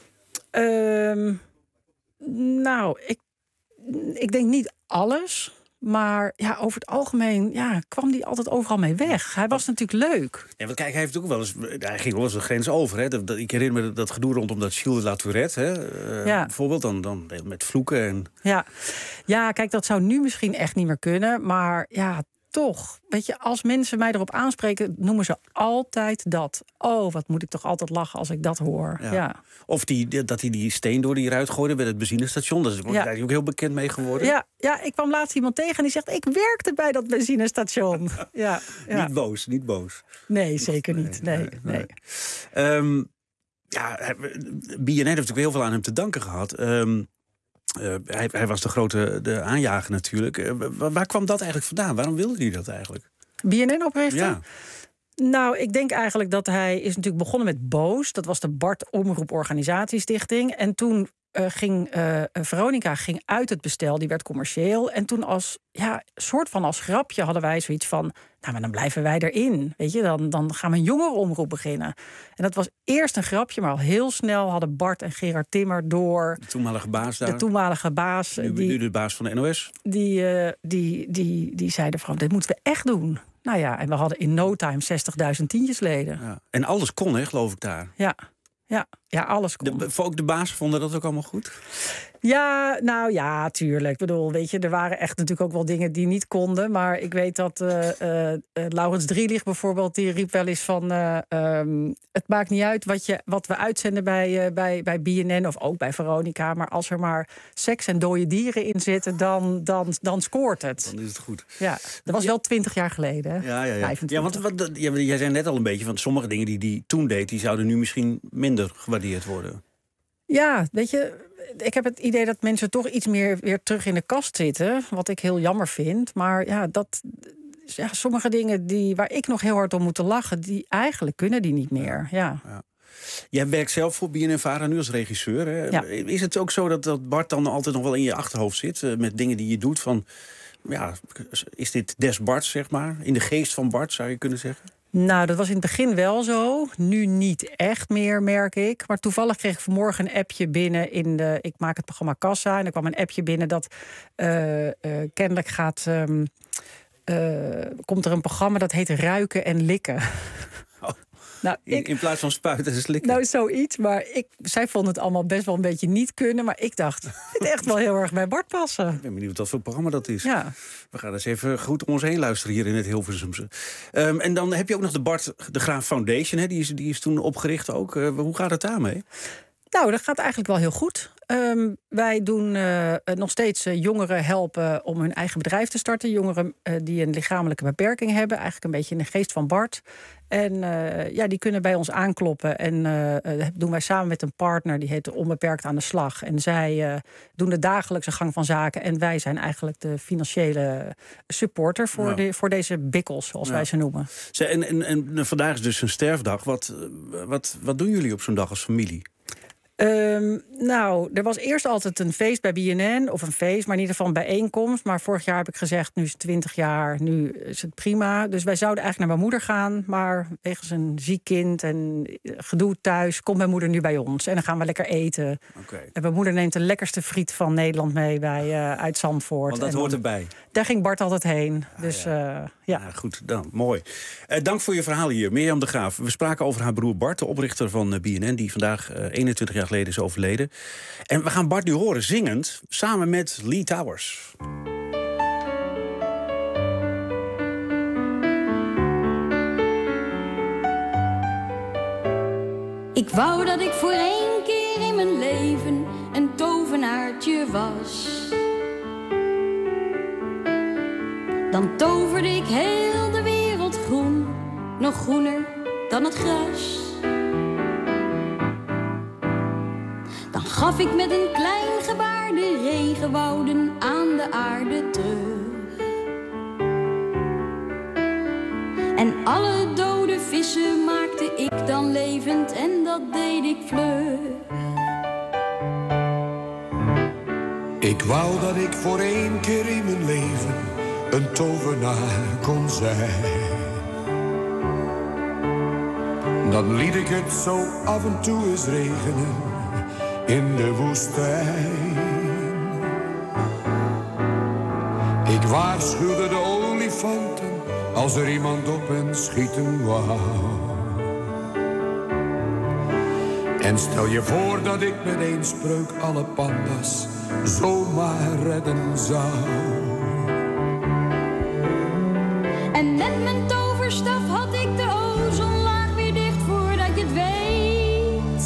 Nou, ik denk niet alles. Maar ja, over het algemeen kwam hij altijd overal mee weg. Hij was natuurlijk leuk. Ja, want kijk, hij heeft ook wel eens... Hij ging wel eens de grens over. Hè? Ik herinner me dat gedoe rondom dat Gilles de La Tourette. Hè? Bijvoorbeeld, dan met vloeken. En... Ja, kijk, dat zou nu misschien echt niet meer kunnen. Maar ja, toch. Weet je, als mensen mij erop aanspreken, noemen ze altijd dat. Oh, wat moet ik toch altijd lachen als ik dat hoor. Ja. Of dat hij die steen door die ruit gooide bij het benzinestation. Daar is hij ook heel bekend mee geworden. Ja, ik kwam laatst iemand tegen en die zegt... ik werkte bij dat benzinestation. Ja. Niet boos. Nee, zeker niet. Nee. BNN heeft natuurlijk heel veel aan hem te danken gehad. Hij was de aanjager natuurlijk. Waar kwam dat eigenlijk vandaan? Waarom wilde hij dat eigenlijk? BNN oprichten? Ja. Nou, ik denk eigenlijk dat hij is natuurlijk begonnen met BOOS. Dat was de Bart Omroep Organisatiestichting. En toen ging Veronica uit het bestel. Die werd commercieel. En toen als grapje hadden wij zoiets van... nou, maar dan blijven wij erin. Weet je, dan gaan we een jongerenomroep beginnen. En dat was eerst een grapje, maar al heel snel hadden Bart en Gerard Timmer door... De toenmalige baas daar. De toenmalige baas. Nu de baas van de NOS. Die zeiden van, dit moeten we echt doen. Nou ja, en we hadden in no time 60.000 tientjesleden. Ja. En alles kon, hè, geloof ik daar. Ja, alles kon. Ook de baas vonden dat ook allemaal goed? Ja, nou ja, tuurlijk. Ik bedoel, weet je, er waren echt natuurlijk ook wel dingen die niet konden. Maar ik weet dat Laurens Drielig bijvoorbeeld, die riep wel eens van... het maakt niet uit wat we uitzenden bij BNN of ook bij Veronica. Maar als er maar seks en dode dieren in zitten, dan scoort het. Dan is het goed. Ja, dat was wel 20 jaar geleden. Hè? Ja. Ja, want jij zei net al een beetje van sommige dingen die hij toen deed, die zouden nu misschien minder gewaardeerd worden. Ja, weet je, ik heb het idee dat mensen toch iets meer weer terug in de kast zitten. Wat ik heel jammer vind. Maar sommige dingen waar ik nog heel hard om moet lachen, die eigenlijk kunnen die niet meer. Ja. Jij werkt zelf voor BNNVARA nu als regisseur. Hè? Ja. Is het ook zo dat Bart dan altijd nog wel in je achterhoofd zit met dingen die je doet van... Ja, is dit des Barts, zeg maar? In de geest van Bart, zou je kunnen zeggen? Nou, dat was in het begin wel zo. Nu niet echt meer, merk ik. Maar toevallig kreeg ik vanmorgen een appje binnen ik maak het programma Kassa. En er kwam een appje binnen dat kennelijk komt er een programma dat heet Ruiken en Likken. Nou, in plaats van spuiten en slikken. Nou, zoiets. Maar zij vonden het allemaal best wel een beetje niet kunnen. Maar ik dacht, dit echt wel heel erg bij Bart passen. Ik ben benieuwd wat voor programma dat is. Ja. We gaan eens even goed om ons heen luisteren hier in het Hilversumse. En dan heb je ook nog de Bart de Graaf Foundation. Hè? Die is toen opgericht ook. Hoe gaat het daarmee? Nou, dat gaat eigenlijk wel heel goed. Wij doen nog steeds jongeren helpen om hun eigen bedrijf te starten. Jongeren die een lichamelijke beperking hebben. Eigenlijk een beetje in de geest van Bart. En die kunnen bij ons aankloppen. En dat doen wij samen met een partner. Die heet Onbeperkt aan de Slag. En zij doen de dagelijkse gang van zaken. En wij zijn eigenlijk de financiële supporter voor deze bikkels, zoals wij ze noemen. En vandaag is dus een sterfdag. Wat doen jullie op zo'n dag als familie? Nou, er was eerst altijd een feest bij BNN, of een feest, maar in ieder geval een bijeenkomst. Maar vorig jaar heb ik gezegd, nu is het 20 jaar, nu is het prima. Dus wij zouden eigenlijk naar mijn moeder gaan, maar wegens een ziek kind en gedoe thuis komt mijn moeder nu bij ons. En dan gaan we lekker eten. Okay. En mijn moeder neemt de lekkerste friet van Nederland mee uit Zandvoort. Want dat en hoort erbij. Daar ging Bart altijd heen. Dus ja. Goed, dan, mooi. Dank voor je verhaal hier, Mirjam de Graaf. We spraken over haar broer Bart, de oprichter van BNN, die vandaag 21 jaar geleden is overleden. En we gaan Bart nu horen zingend, samen met Lee Towers. Ik wou dat ik voor 1 keer in mijn leven een tovenaartje was. Dan toverde ik heel de wereld groen, nog groener dan het gras. Dan gaf ik met een klein gebaar de regenwouden aan de aarde terug. En alle dode vissen maakte ik dan levend en dat deed ik vlug. Ik wou dat ik voor 1 keer in mijn leven een tovenaar kon zijn. Dan liet ik het zo af en toe eens regenen in de woestijn. Ik waarschuwde de olifanten als er iemand op hen schieten wou. En stel je voor dat ik met 1 spreuk alle panda's zomaar redden zou. En met mijn toverstaf had ik de ozonlaag weer dicht voordat je het weet.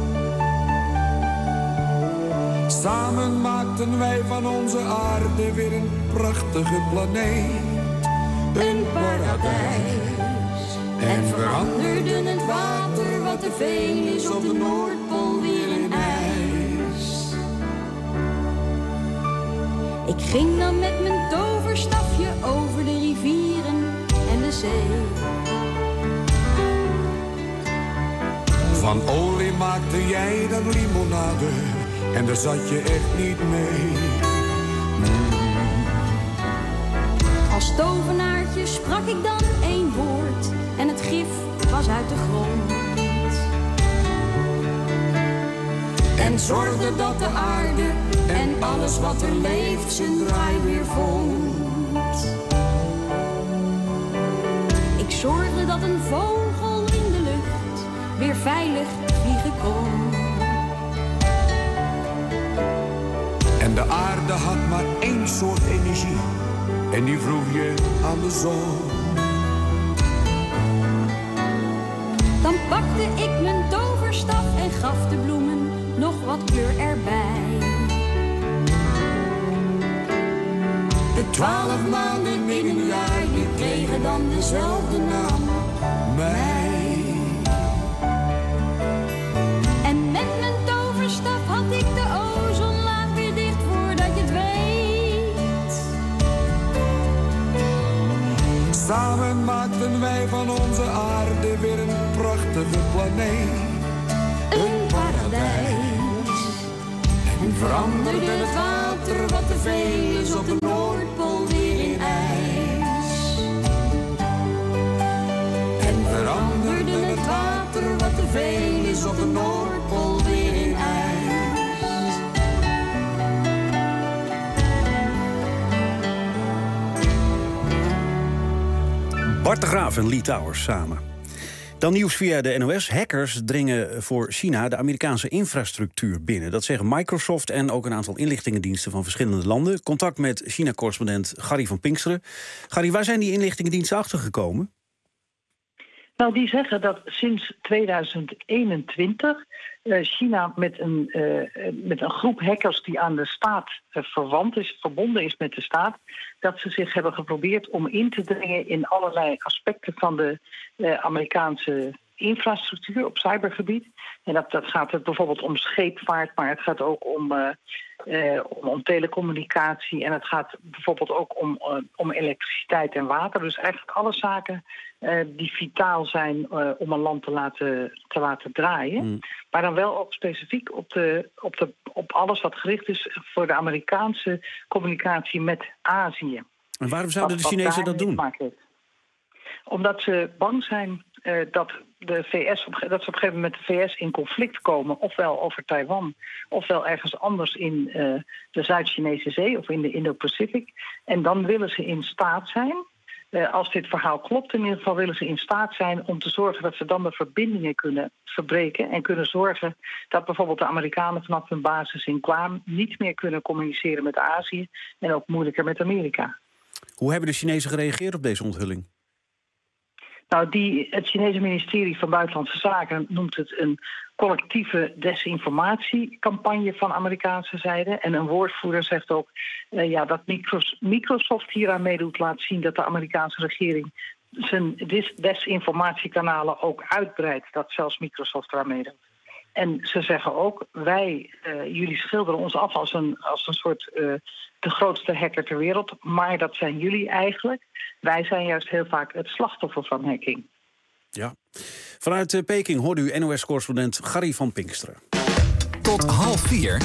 Samen maakten wij van onze aarde weer een prachtige planeet. Een paradijs. En veranderden het water wat te veel is op de Noordpool weer in ijs. Ik ging dan met mijn toverstafje over de rivieren en de zee. Van olie maakte jij dan limonade en daar zat je echt niet mee. Als tovenaartje sprak ik dan 1 woord en het gif was uit de grond. En zorgde dat de aarde en alles wat er leeft zijn draai weer vond. Ik zorgde dat een vogel in de lucht weer veilig vliegen kon. En de aarde had maar 1 soort energie en die vroeg je aan de zon. Dan pakte ik mijn toverstaf en gaf de bloemen nog wat kleur erbij. De 12 maanden in een jaar, die kregen dan dezelfde naam, mei. En met mijn toverstaf had ik de ozonlaag weer dicht voordat je het weet. Samen maakten wij van onze aarde weer een prachtige planeet. Een paradijs. En Veranderde het water wat te veel is op de Noordpool weer in ijs. En veranderde het water wat te veel is op de Noordpool weer in ijs. Bart de Graaf en Lee Towers samen. Dan nieuws via de NOS. Hackers dringen voor China de Amerikaanse infrastructuur binnen. Dat zeggen Microsoft en ook een aantal inlichtingendiensten van verschillende landen. Contact met China-correspondent Gary van Pinksteren. Gary, waar zijn die inlichtingendiensten achtergekomen? Nou, die zeggen dat sinds 2021 China met een groep hackers die aan de staat verbonden is met de staat, dat ze zich hebben geprobeerd om in te dringen in allerlei aspecten van de Amerikaanse infrastructuur op cybergebied. En dat gaat het bijvoorbeeld om scheepvaart, maar het gaat ook om telecommunicatie. En het gaat bijvoorbeeld ook om elektriciteit en water. Dus eigenlijk alle zaken die vitaal zijn om een land te laten draaien. Maar dan wel ook specifiek op alles wat gericht is voor de Amerikaanse communicatie met Azië. En waarom zouden de Chinezen dat doen? Omdat ze bang zijn dat ze op een gegeven moment met de VS in conflict komen, ofwel over Taiwan, ofwel ergens anders in de Zuid-Chinese Zee of in de Indo-Pacific. En dan willen ze in staat zijn, als dit verhaal klopt in ieder geval, willen ze in staat zijn om te zorgen dat ze dan de verbindingen kunnen verbreken en kunnen zorgen dat bijvoorbeeld de Amerikanen vanaf hun basis in Guam niet meer kunnen communiceren met Azië en ook moeilijker met Amerika. Hoe hebben de Chinezen gereageerd op deze onthulling? Nou, het Chinese ministerie van Buitenlandse Zaken noemt het een collectieve desinformatiecampagne van Amerikaanse zijde. En een woordvoerder zegt ook dat Microsoft hieraan meedoet, laat zien dat de Amerikaanse regering zijn desinformatiekanalen ook uitbreidt, dat zelfs Microsoft eraan meedoet. En ze zeggen ook, jullie schilderen ons af als een soort de grootste hacker ter wereld, maar dat zijn jullie eigenlijk. Wij zijn juist heel vaak het slachtoffer van hacking. Ja. Vanuit Peking hoorde u NOS-correspondent Gary van Pinksteren. Tot 3:30.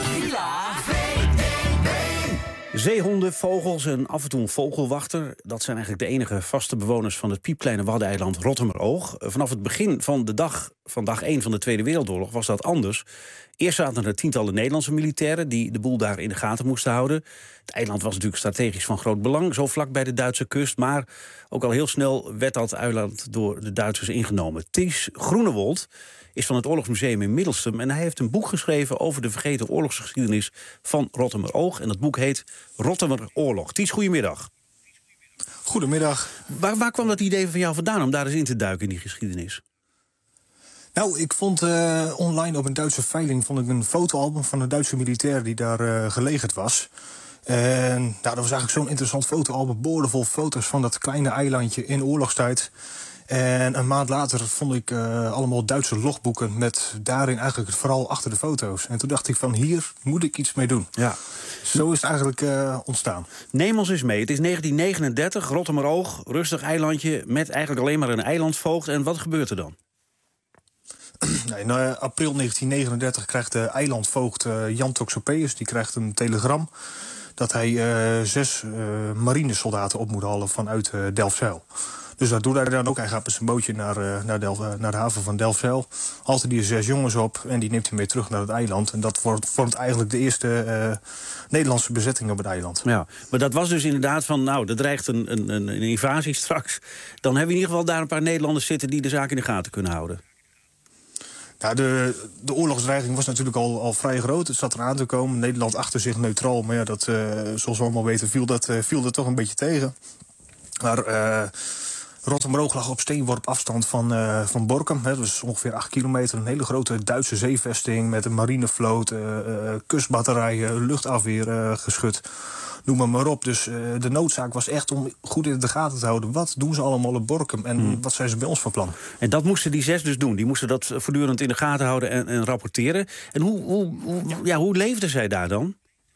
Zeehonden, vogels en af en toe een vogelwachter. Dat zijn eigenlijk de enige vaste bewoners van het piepkleine waddeneiland Rottumeroog. Vanaf het begin van dag 1 van de Tweede Wereldoorlog was dat anders. Eerst zaten er tientallen Nederlandse militairen die de boel daar in de gaten moesten houden. Het eiland was natuurlijk strategisch van groot belang, zo vlak bij de Duitse kust. Maar ook al heel snel werd dat eiland door de Duitsers ingenomen. Ties Groenewold is van het Oorlogsmuseum in Middelstum en hij heeft een boek geschreven over de vergeten oorlogsgeschiedenis van Rottumeroog. En dat boek heet Rottumeroorlog. Ties, goedemiddag. Goedemiddag. Waar kwam dat idee van jou vandaan om daar eens in te duiken in die geschiedenis? Nou, ik vond online op een Duitse veiling een fotoalbum van een Duitse militair die daar gelegerd was. En dat was eigenlijk zo'n interessant fotoalbum, boordevol foto's van dat kleine eilandje in oorlogstijd. En een maand later vond ik allemaal Duitse logboeken met daarin eigenlijk het verhaal achter de foto's. En toen dacht ik van hier moet ik iets mee doen. Ja. Zo is het eigenlijk ontstaan. Neem ons eens mee. Het is 1939, Rottumeroog, rustig eilandje met eigenlijk alleen maar een eilandvoogd. En wat gebeurt er dan? In april 1939 krijgt de eilandvoogd Jan Toxopeus die krijgt een telegram dat hij 6 marinesoldaten op moet halen vanuit Delfzijl. Dus dat doet hij dan ook. Hij gaat met zijn bootje naar de haven van Delfzijl. Haalt hij die 6 jongens op en die neemt hij mee terug naar het eiland. En dat vormt eigenlijk de eerste Nederlandse bezetting op het eiland. Ja, maar dat was dus inderdaad van, er dreigt een invasie straks. Dan hebben we in ieder geval daar een paar Nederlanders zitten die de zaak in de gaten kunnen houden. Ja, de oorlogsdreiging was natuurlijk al vrij groot. Het zat eraan te komen. Nederland achter zich neutraal. Maar ja, dat, zoals we allemaal weten, viel dat toch een beetje tegen. Maar Rottumeroog lag op steenworp afstand van Borkum. Dat was ongeveer 8 kilometer. Een hele grote Duitse zeevesting met een marinevloot, kustbatterijen, luchtafweer, geschut. Noem maar op. Dus de noodzaak was echt om goed in de gaten te houden. Wat doen ze allemaal op Borkum en wat zijn ze bij ons van plan? En dat moesten die 6 dus doen. Die moesten dat voortdurend in de gaten houden en rapporteren. En hoe leefden zij daar dan?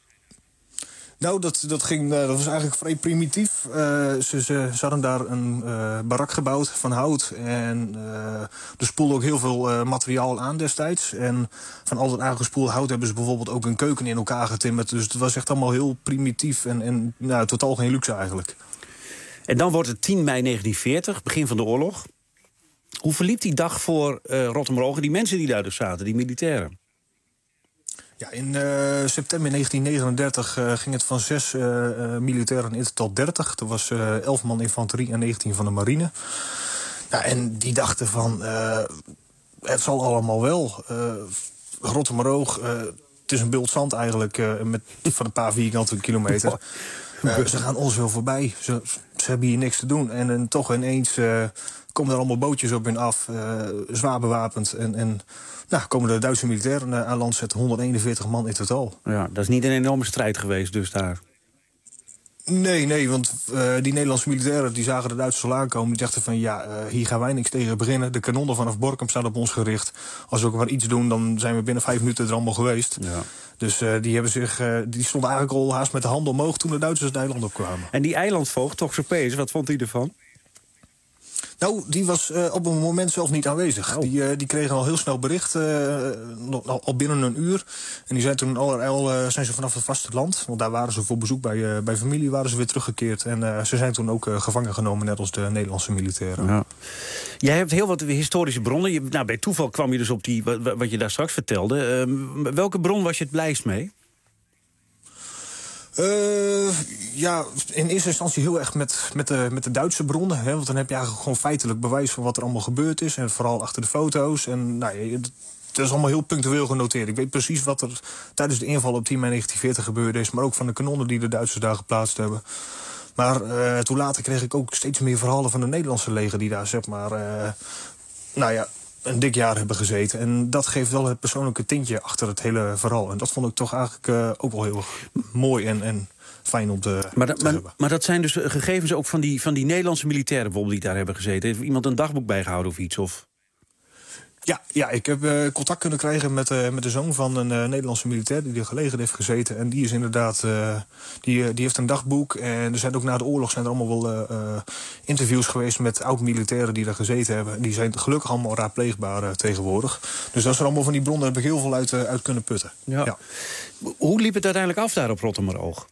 Nou, dat was eigenlijk vrij primitief. Ze hadden daar een barak gebouwd van hout. En er spoelde ook heel veel materiaal aan destijds. En van al dat aangespoeld hout hebben ze bijvoorbeeld ook een keuken in elkaar getimmerd. Dus het was echt allemaal heel primitief en totaal geen luxe eigenlijk. En dan wordt het 10 mei 1940, begin van de oorlog. Hoe verliep die dag voor Rottumeroog en die mensen die daar dus zaten, die militairen? Ja, in september 1939 ging het van 6 militairen in totaal 30. Er was 11 man infanterie en 19 van de marine. Ja, en die dachten van, het zal allemaal wel. Rottumeroog, het is een bult zand eigenlijk, van een paar vierkante kilometer. Ze gaan ons wel voorbij. Ze hebben hier niks te doen. En toch ineens komen er allemaal bootjes op hun af, zwaar bewapend. En komen de Duitse militairen aan land zetten, 141 man in totaal. Ja, dat is niet een enorme strijd geweest dus daar. Nee, want die Nederlandse militairen die zagen de Duitsers al aankomen. Die dachten van hier gaan wij niks tegen beginnen. De kanonnen vanaf Borkum staan op ons gericht. Als we ook maar iets doen, dan zijn we binnen 5 minuten er allemaal geweest. Ja. Dus die stonden eigenlijk al haast met de handen omhoog toen de Duitsers het eiland opkwamen. En die eilandvoogd, Toxopees, wat vond hij ervan? Nou, die was op een moment zelf niet aanwezig. Die kregen al heel snel bericht, al binnen een uur. En die zijn toen allerijl zijn ze vanaf het vasteland, want daar waren ze voor bezoek bij familie, waren ze weer teruggekeerd. En ze zijn toen ook gevangen genomen, net als de Nederlandse militairen. Ja. Jij hebt heel wat historische bronnen. Bij toeval kwam je dus op die, wat je daar straks vertelde. Welke bron was je het blijst mee? In eerste instantie heel erg met de Duitse bronnen. Hè, want dan heb je eigenlijk gewoon feitelijk bewijs van wat er allemaal gebeurd is. En vooral achter de foto's. En het is allemaal heel punctueel genoteerd. Ik weet precies wat er tijdens de inval op 10 mei 1940 gebeurd is. Maar ook van de kanonnen die de Duitsers daar geplaatst hebben. Maar toen later kreeg ik ook steeds meer verhalen van de Nederlandse leger die daar een dik jaar hebben gezeten. En dat geeft wel het persoonlijke tintje achter het hele verhaal. En dat vond ik toch eigenlijk ook wel heel mooi en fijn om te hebben. Maar dat zijn dus gegevens ook van die Nederlandse militairen bijvoorbeeld die daar hebben gezeten. Heeft iemand een dagboek bijgehouden of iets? Of? Ja, ik heb contact kunnen krijgen met de zoon van een Nederlandse militair die er gelegen heeft gezeten. En die is inderdaad, die heeft een dagboek. En er zijn ook na de oorlog zijn er allemaal wel interviews geweest met oud-militairen die daar gezeten hebben. En die zijn gelukkig allemaal raadpleegbaar tegenwoordig. Dus dat is er allemaal van die bronnen heb ik heel veel uit kunnen putten. Ja. Hoe liep het uiteindelijk af daar op Rottumeroog?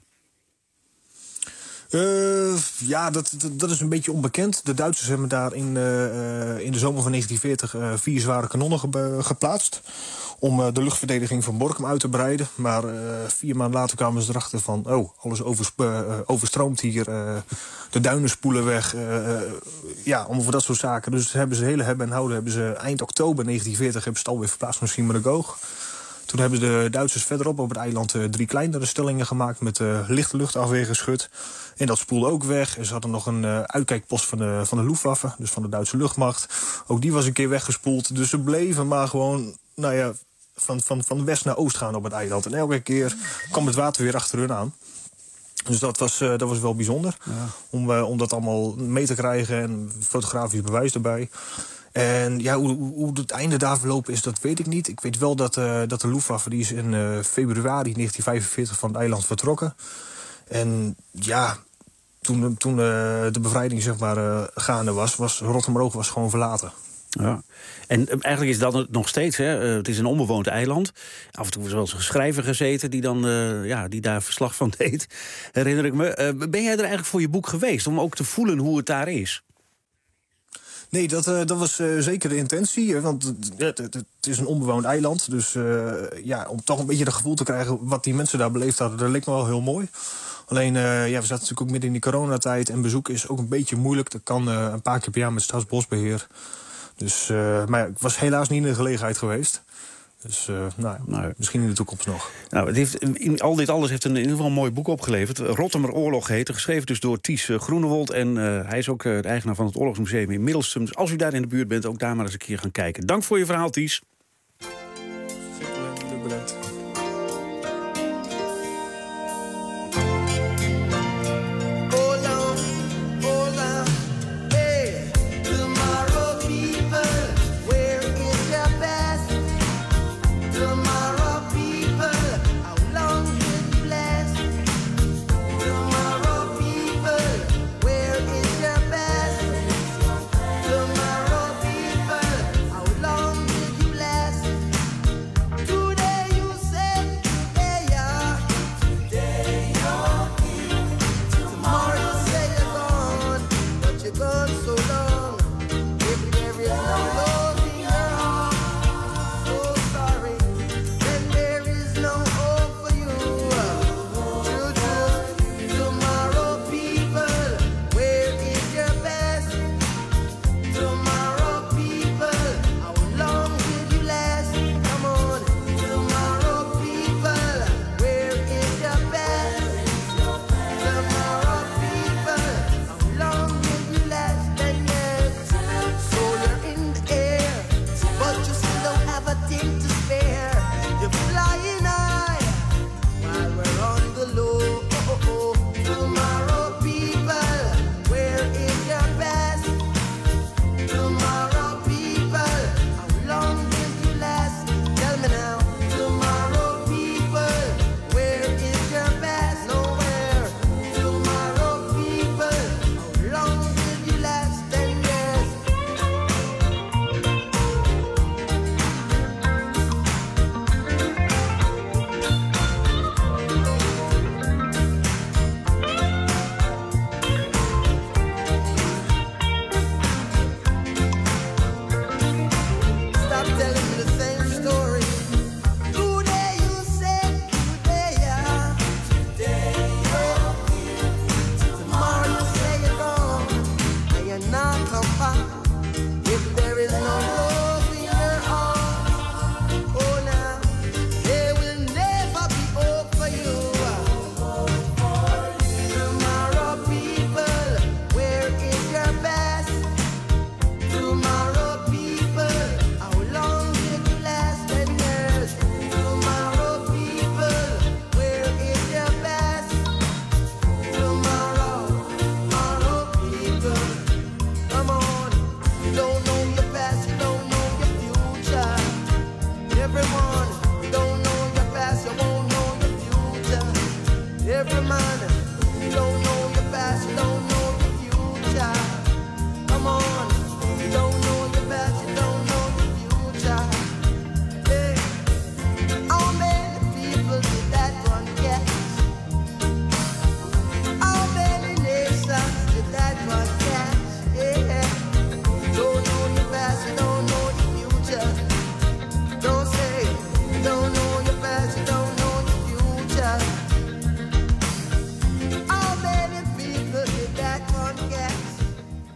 Dat is een beetje onbekend. De Duitsers hebben daar in de zomer van 1940 4 zware kanonnen geplaatst om de luchtverdediging van Borkum uit te breiden. Maar 4 maanden later kwamen ze erachter van alles overstroomt hier. De duinen spoelen weg. Allemaal voor dat soort zaken. Dus hebben ze hele hebben en houden. Hebben ze eind oktober 1940 hebben ze het alweer verplaatst naar Schiermonnikoog. Toen hebben de Duitsers verderop op het eiland 3 kleinere stellingen gemaakt met lichte luchtafweergeschut. En dat spoelde ook weg. En ze hadden nog een uitkijkpost van de Luftwaffe, dus van de Duitse luchtmacht. Ook die was een keer weggespoeld. Dus ze bleven maar gewoon van west naar oost gaan op het eiland. En elke keer kwam het water weer achter hun aan. Dus dat was wel bijzonder. Ja. Om dat allemaal mee te krijgen en fotografisch bewijs erbij. En hoe het einde daar verlopen is, dat weet ik niet. Ik weet wel dat de Luftwaffe die is in februari 1945 van het eiland vertrokken. En toen de bevrijding gaande was Rottumeroog gewoon verlaten. Ja. En eigenlijk is dat het nog steeds. Hè? Het is een onbewoond eiland. Af en toe was er wel eens een schrijver gezeten die daar verslag van deed. Herinner ik me. Ben jij er eigenlijk voor je boek geweest om ook te voelen hoe het daar is? Nee, dat was zeker de intentie. Want het is een onbewoond eiland. Dus om toch een beetje het gevoel te krijgen wat die mensen daar beleefd hadden, dat leek me wel heel mooi. Alleen, we zaten natuurlijk ook midden in die coronatijd. En bezoek is ook een beetje moeilijk. Dat kan een paar keer per jaar met Staatsbosbeheer. Dus, maar ik was helaas niet in de gelegenheid geweest. Dus misschien in de toekomst nog. Al dit alles heeft in ieder geval een mooi boek opgeleverd. Rottumeroorlog heet, geschreven dus door Ties Groenewold. En hij is ook de eigenaar van het Oorlogsmuseum in Middelstum. Dus als u daar in de buurt bent, ook daar maar eens een keer gaan kijken. Dank voor je verhaal, Ties. Bedankt. Today you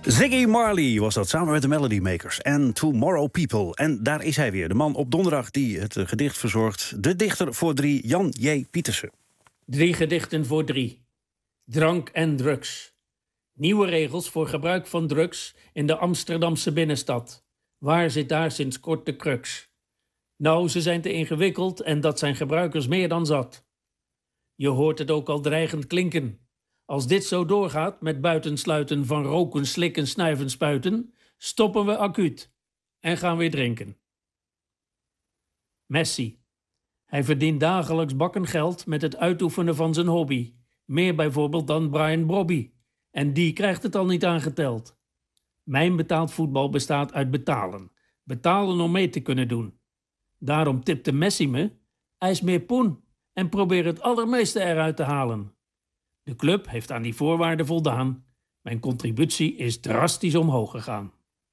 Ziggy Marley was dat, samen met de Melody Makers en Tomorrow People. En daar is hij weer, de man op donderdag die het gedicht verzorgt. De dichter voor 3, Jan J. Pietersen. 3 gedichten voor 3. Drank en drugs. Nieuwe regels voor gebruik van drugs in de Amsterdamse binnenstad. Waar zit daar sinds kort de crux? Nou, ze zijn te ingewikkeld en dat zijn gebruikers meer dan zat. Je hoort het ook al dreigend klinken. Als dit zo doorgaat met buitensluiten van roken, slikken, snuiven, spuiten, stoppen we acuut en gaan weer drinken. Messi. Hij verdient dagelijks bakken geld met het uitoefenen van zijn hobby. Meer bijvoorbeeld dan Brian Brobby. En die krijgt het al niet aangeteld. Mijn betaald voetbal bestaat uit betalen. Betalen om mee te kunnen doen. Daarom tipte Messi me, eis meer poen en probeer het allermeeste eruit te halen. De club heeft aan die voorwaarden voldaan. Mijn contributie is drastisch omhoog gegaan.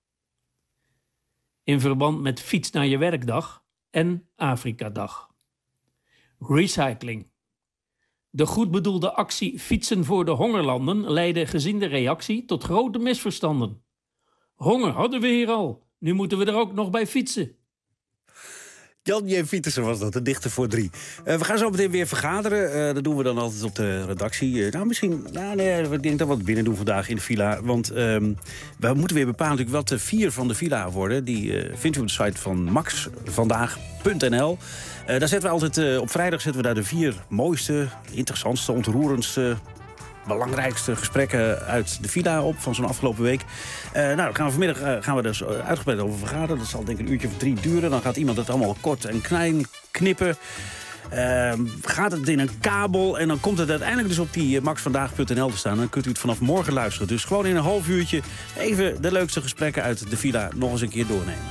In verband met Fiets naar je werkdag en Afrikadag. Recycling. De goed bedoelde actie Fietsen voor de hongerlanden leidde gezien de reactie tot grote misverstanden. Honger hadden we hier al, nu moeten we er ook nog bij fietsen. Jan J. Pietersen was dat, de dichter voor 3. We gaan zo meteen weer vergaderen. Dat doen we dan altijd op de redactie. Ik denk dat we het binnen doen vandaag in de villa. Want we moeten weer bepalen natuurlijk wat de 4 van de villa worden. Die vindt u op de site van maxvandaag.nl. Daar zetten we altijd, op vrijdag zetten we daar de 4 mooiste, interessantste, ontroerendste, belangrijkste gesprekken uit de villa op van zo'n afgelopen week. Vanmiddag gaan we dus uitgebreid over vergaderen. Dat zal denk ik een uurtje of 3 duren. Dan gaat iemand het allemaal kort en klein knippen. Gaat het in een kabel en dan komt het uiteindelijk dus op die maxvandaag.nl te staan. Dan kunt u het vanaf morgen luisteren. Dus gewoon in een half uurtje even de leukste gesprekken uit de villa nog eens een keer doornemen.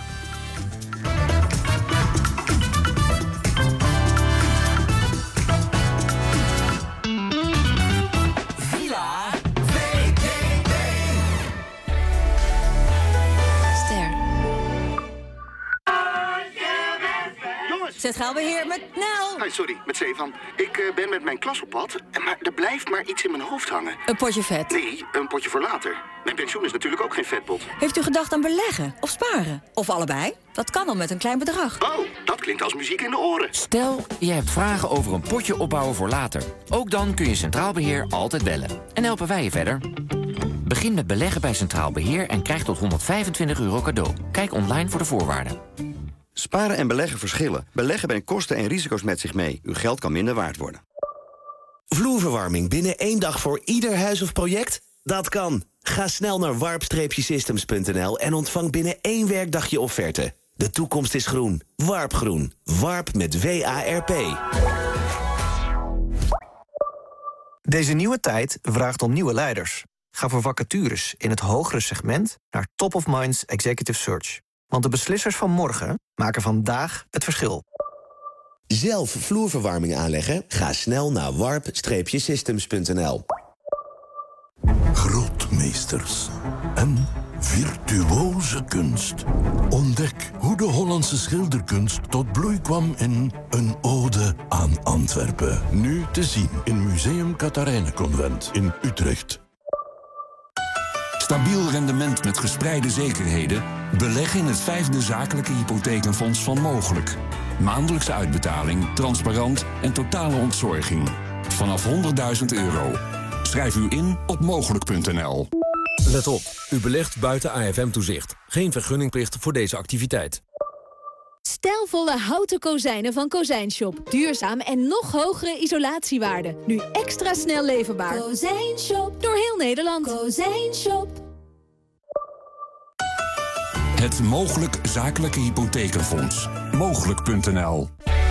Centraalbeheer met Nel. Sorry, met Stefan. Ik ben met mijn klas op pad, maar er blijft maar iets in mijn hoofd hangen. Een potje vet. Nee, een potje voor later. Mijn pensioen is natuurlijk ook geen vetpot. Heeft u gedacht aan beleggen of sparen? Of allebei? Dat kan al met een klein bedrag. Oh, dat klinkt als muziek in de oren. Stel, je hebt vragen over een potje opbouwen voor later. Ook dan kun je Centraal Beheer altijd bellen. En helpen wij je verder. Begin met beleggen bij Centraal Beheer en krijg tot €125 cadeau. Kijk online voor de voorwaarden. Sparen en beleggen verschillen. Beleggen brengt kosten en risico's met zich mee. Uw geld kan minder waard worden. Vloerverwarming binnen 1 dag voor ieder huis of project? Dat kan. Ga snel naar warp-systems.nl en ontvang binnen 1 werkdag je offerte. De toekomst is groen. Warpgroen. Warp met W-A-R-P. Deze nieuwe tijd vraagt om nieuwe leiders. Ga voor vacatures in het hogere segment naar Top of Minds Executive Search. Want de beslissers van morgen maken vandaag het verschil. Zelf vloerverwarming aanleggen? Ga snel naar warp-systems.nl. Grootmeesters en virtuoze kunst. Ontdek hoe de Hollandse schilderkunst tot bloei kwam in Een ode aan Antwerpen. Nu te zien in Museum Catharijnenconvent in Utrecht. Stabiel rendement met gespreide zekerheden? Beleg in het 5e zakelijke hypothekenfonds van Mogelijk. Maandelijkse uitbetaling, transparant en totale ontzorging. Vanaf €100.000. Schrijf u in op mogelijk.nl. Let op, u belegt buiten AFM-toezicht. Geen vergunningplicht voor deze activiteit. Stijlvolle houten kozijnen van Kozijnshop. Duurzaam en nog hogere isolatiewaarde. Nu extra snel leverbaar. Kozijnshop. Door heel Nederland. Kozijnshop. Het Mogelijk Zakelijke Hypothekenfonds. Mogelijk.nl.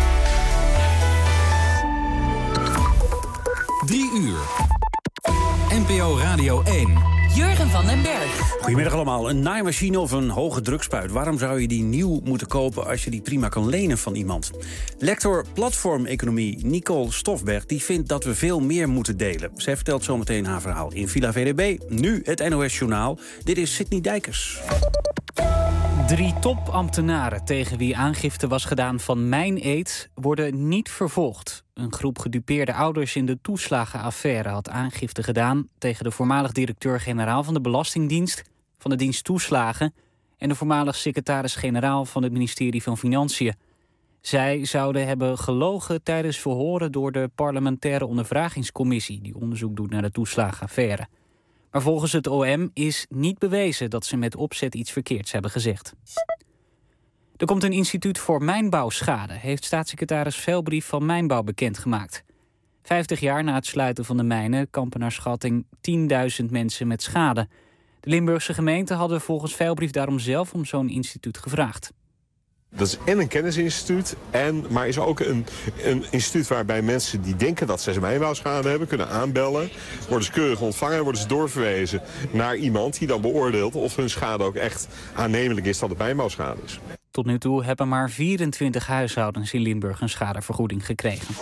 3 uur. NPO Radio 1. Jurgen van den Berg. Goedemiddag allemaal. Een naaimachine of een hoge drukspuit. Waarom zou je die nieuw moeten kopen als je die prima kan lenen van iemand? Lector platformeconomie Nicole Stofberg die vindt dat we veel meer moeten delen. Zij vertelt zometeen haar verhaal in Villa VDB. Nu het NOS Journaal. Dit is Sidney Dijkers. 3 topambtenaren tegen wie aangifte was gedaan van mijn-eed worden niet vervolgd. Een groep gedupeerde ouders in de toeslagenaffaire had aangifte gedaan tegen de voormalig directeur-generaal van de Belastingdienst van de dienst Toeslagen en de voormalig secretaris-generaal van het ministerie van Financiën. Zij zouden hebben gelogen tijdens verhoren door de parlementaire ondervragingscommissie die onderzoek doet naar de toeslagenaffaire. Maar volgens het OM is niet bewezen dat ze met opzet iets verkeerds hebben gezegd. Er komt een instituut voor mijnbouwschade, heeft staatssecretaris Velbrief van Mijnbouw bekendgemaakt. 50 jaar na het sluiten van de mijnen kampen naar schatting 10.000 mensen met schade. De Limburgse gemeenten hadden volgens Velbrief daarom zelf om zo'n instituut gevraagd. Dat is en een kennisinstituut, maar is ook een instituut waarbij mensen die denken dat ze mijnbouwschade hebben kunnen aanbellen. Worden ze keurig ontvangen en worden ze doorverwezen naar iemand die dan beoordeelt of hun schade ook echt aannemelijk is dat het mijnbouwschade is. Tot nu toe hebben maar 24 huishoudens in Limburg een schadevergoeding gekregen.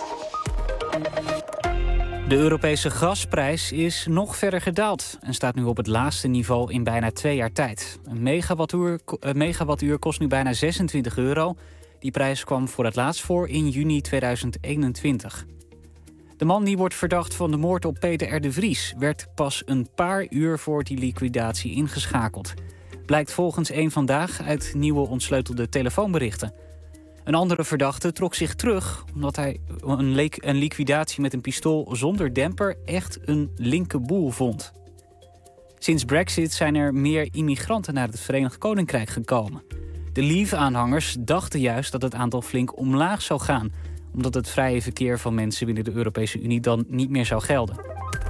De Europese gasprijs is nog verder gedaald en staat nu op het laagste niveau in bijna 2 jaar tijd. Een megawattuur kost nu bijna €26. Die prijs kwam voor het laatst voor in juni 2021. De man die wordt verdacht van de moord op Peter R. de Vries werd pas een paar uur voor die liquidatie ingeschakeld. Blijkt volgens Eén Vandaag uit nieuwe ontsleutelde telefoonberichten. Een andere verdachte trok zich terug omdat hij een liquidatie met een pistool zonder demper echt een linkerboel vond. Sinds Brexit zijn er meer immigranten naar het Verenigd Koninkrijk gekomen. De Leave-aanhangers dachten juist dat het aantal flink omlaag zou gaan, omdat het vrije verkeer van mensen binnen de Europese Unie dan niet meer zou gelden.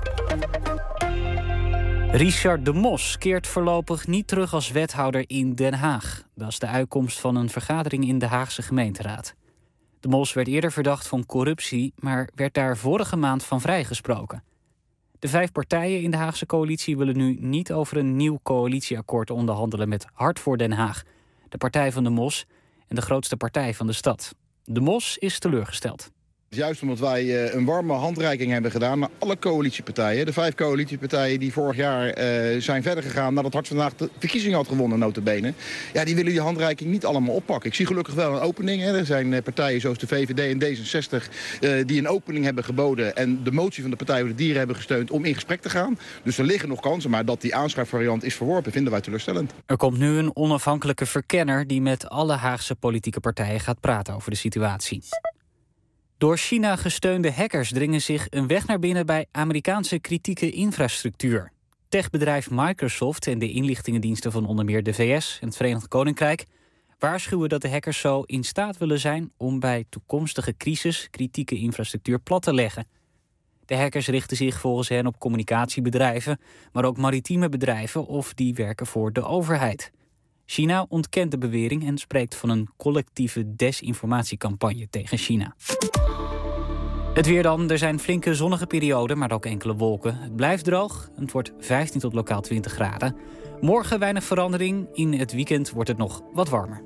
Richard de Mos keert voorlopig niet terug als wethouder in Den Haag. Dat is de uitkomst van een vergadering in de Haagse gemeenteraad. De Mos werd eerder verdacht van corruptie, maar werd daar vorige maand van vrijgesproken. De 5 partijen in de Haagse coalitie willen nu niet over een nieuw coalitieakkoord onderhandelen met Hart voor Den Haag, de partij van de Mos en de grootste partij van de stad. De Mos is teleurgesteld. Juist omdat wij een warme handreiking hebben gedaan naar alle coalitiepartijen. De 5 coalitiepartijen die vorig jaar zijn verder gegaan nadat Hart vandaag de verkiezingen had gewonnen, nota bene. Ja, die willen die handreiking niet allemaal oppakken. Ik zie gelukkig wel een opening. Hè. Er zijn partijen zoals de VVD en D66 die een opening hebben geboden en de motie van de Partij voor de Dieren hebben gesteund om in gesprek te gaan. Dus er liggen nog kansen, maar dat die aanschrijfvariant is verworpen vinden wij teleurstellend. Er komt nu een onafhankelijke verkenner die met alle Haagse politieke partijen gaat praten over de situatie. Door China gesteunde hackers dringen zich een weg naar binnen bij Amerikaanse kritieke infrastructuur. Techbedrijf Microsoft en de inlichtingendiensten van onder meer de VS en het Verenigd Koninkrijk waarschuwen dat de hackers zo in staat willen zijn om bij toekomstige crisis kritieke infrastructuur plat te leggen. De hackers richten zich volgens hen op communicatiebedrijven, maar ook maritieme bedrijven of die werken voor de overheid. China ontkent de bewering en spreekt van een collectieve desinformatiecampagne tegen China. Het weer dan. Er zijn flinke zonnige perioden, maar ook enkele wolken. Het blijft droog. Het wordt 15 tot lokaal 20 graden. Morgen weinig verandering. In het weekend wordt het nog wat warmer.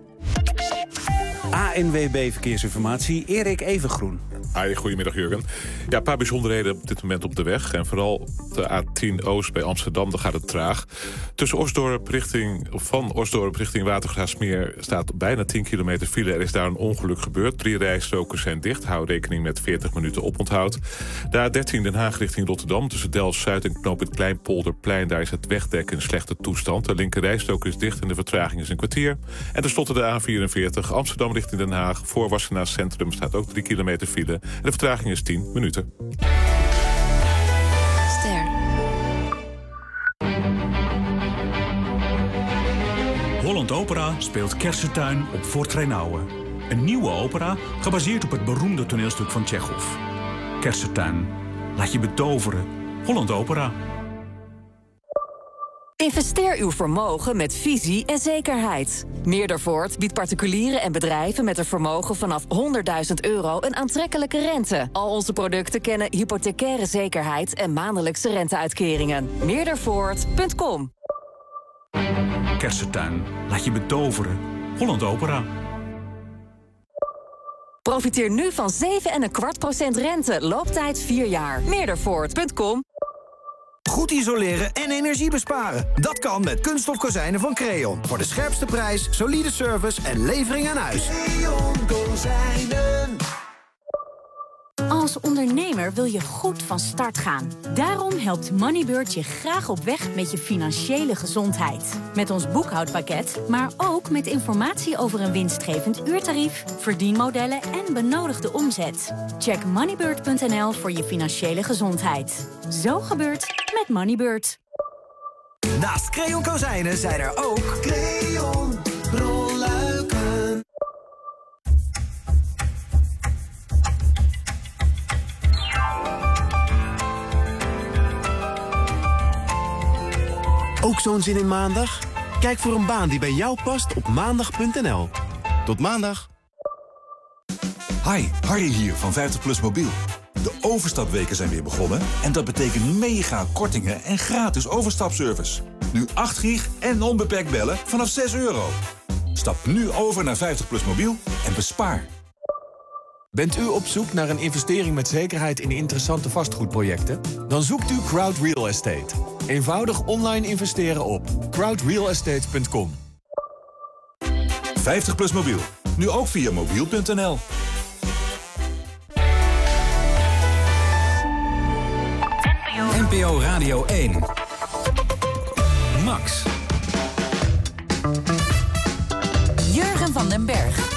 ANWB Verkeersinformatie, Erik Evengroen. Goedemiddag Jurgen. Ja, een paar bijzonderheden op dit moment op de weg. En vooral de A10 Oost bij Amsterdam, daar gaat het traag. Tussen van Osdorp richting Watergraafsmeer staat bijna 10 kilometer file. Er is daar een ongeluk gebeurd. 3 rijstroken zijn dicht. Hou rekening met 40 minuten oponthoud. De A13 Den Haag richting Rotterdam tussen Delft-Zuid en knooppunt Kleinpolderplein. Daar is het wegdek in slechte toestand. De linker rijstrook is dicht en de vertraging is een kwartier. En tenslotte de A44 Amsterdam richting Den Haag. Voor Wassenaar Centrum staat ook 3 kilometer file. En de vertraging is 10 minuten. Ster. Holland Opera speelt Kersentuin op Fort Reinouwen. Een nieuwe opera gebaseerd op het beroemde toneelstuk van Tsjechov. Kersentuin. Laat je betoveren. Holland Opera. Investeer uw vermogen met visie en zekerheid. Meerdervoort biedt particulieren en bedrijven met een vermogen vanaf €100.000 een aantrekkelijke rente. Al onze producten kennen hypothecaire zekerheid en maandelijkse renteuitkeringen. Meerdervoort.com. Kersentuin. Laat je betoveren. Holland Opera. Profiteer nu van 7,25% rente. Looptijd 4 jaar. Meerdervoort.com. Goed isoleren en energie besparen. Dat kan met kunststof kozijnen van Creon. Voor de scherpste prijs, solide service en levering aan huis. Creon Kozijnen. Als Als ondernemer wil je goed van start gaan. Daarom helpt Moneybird je graag op weg met je financiële gezondheid. Met ons boekhoudpakket, maar ook met informatie over een winstgevend uurtarief, verdienmodellen en benodigde omzet. Check moneybird.nl voor je financiële gezondheid. Zo gebeurt met Moneybird. Naast Creon Kozijnen zijn er ook Creon rolluiken. Ook zo'n zin in maandag? Kijk voor een baan die bij jou past op maandag.nl. Tot maandag. Hi, Harry hier van 50PLUS Mobiel. De overstapweken zijn weer begonnen en dat betekent mega kortingen en gratis overstapservice. Nu 8 gig en onbeperkt bellen vanaf €6. Stap nu over naar 50PLUS Mobiel en bespaar. Bent u op zoek naar een investering met zekerheid in interessante vastgoedprojecten? Dan zoekt u Crowd Real Estate. Eenvoudig online investeren op crowdrealestate.com. 50PLUS Mobiel. Nu ook via mobiel.nl. NPO Radio 1. Max. Jurgen van den Berg.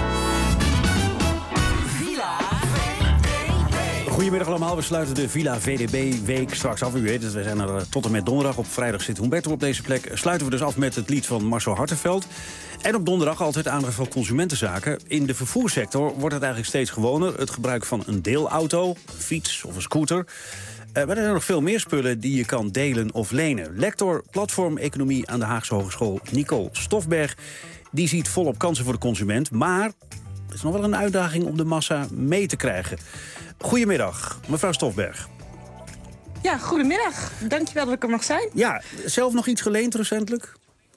Goedemiddag allemaal, we sluiten de Villa VDB-week straks af. U weet het, we zijn er tot en met donderdag. Op vrijdag zit Humberto op deze plek. Sluiten we dus af met het lied van Marcel Hartenveld. En op donderdag altijd aandacht van consumentenzaken. In de vervoersector wordt het eigenlijk steeds gewoner. Het gebruik van een deelauto, een fiets of een scooter. Maar er zijn nog veel meer spullen die je kan delen of lenen. Lector platformeconomie aan de Haagse Hogeschool Nicole Stofberg, die ziet volop kansen voor de consument. Maar het is nog wel een uitdaging om de massa mee te krijgen. Goedemiddag, mevrouw Stofberg. Ja, goedemiddag. Dankjewel dat ik er mag zijn. Ja, zelf nog iets geleend recentelijk?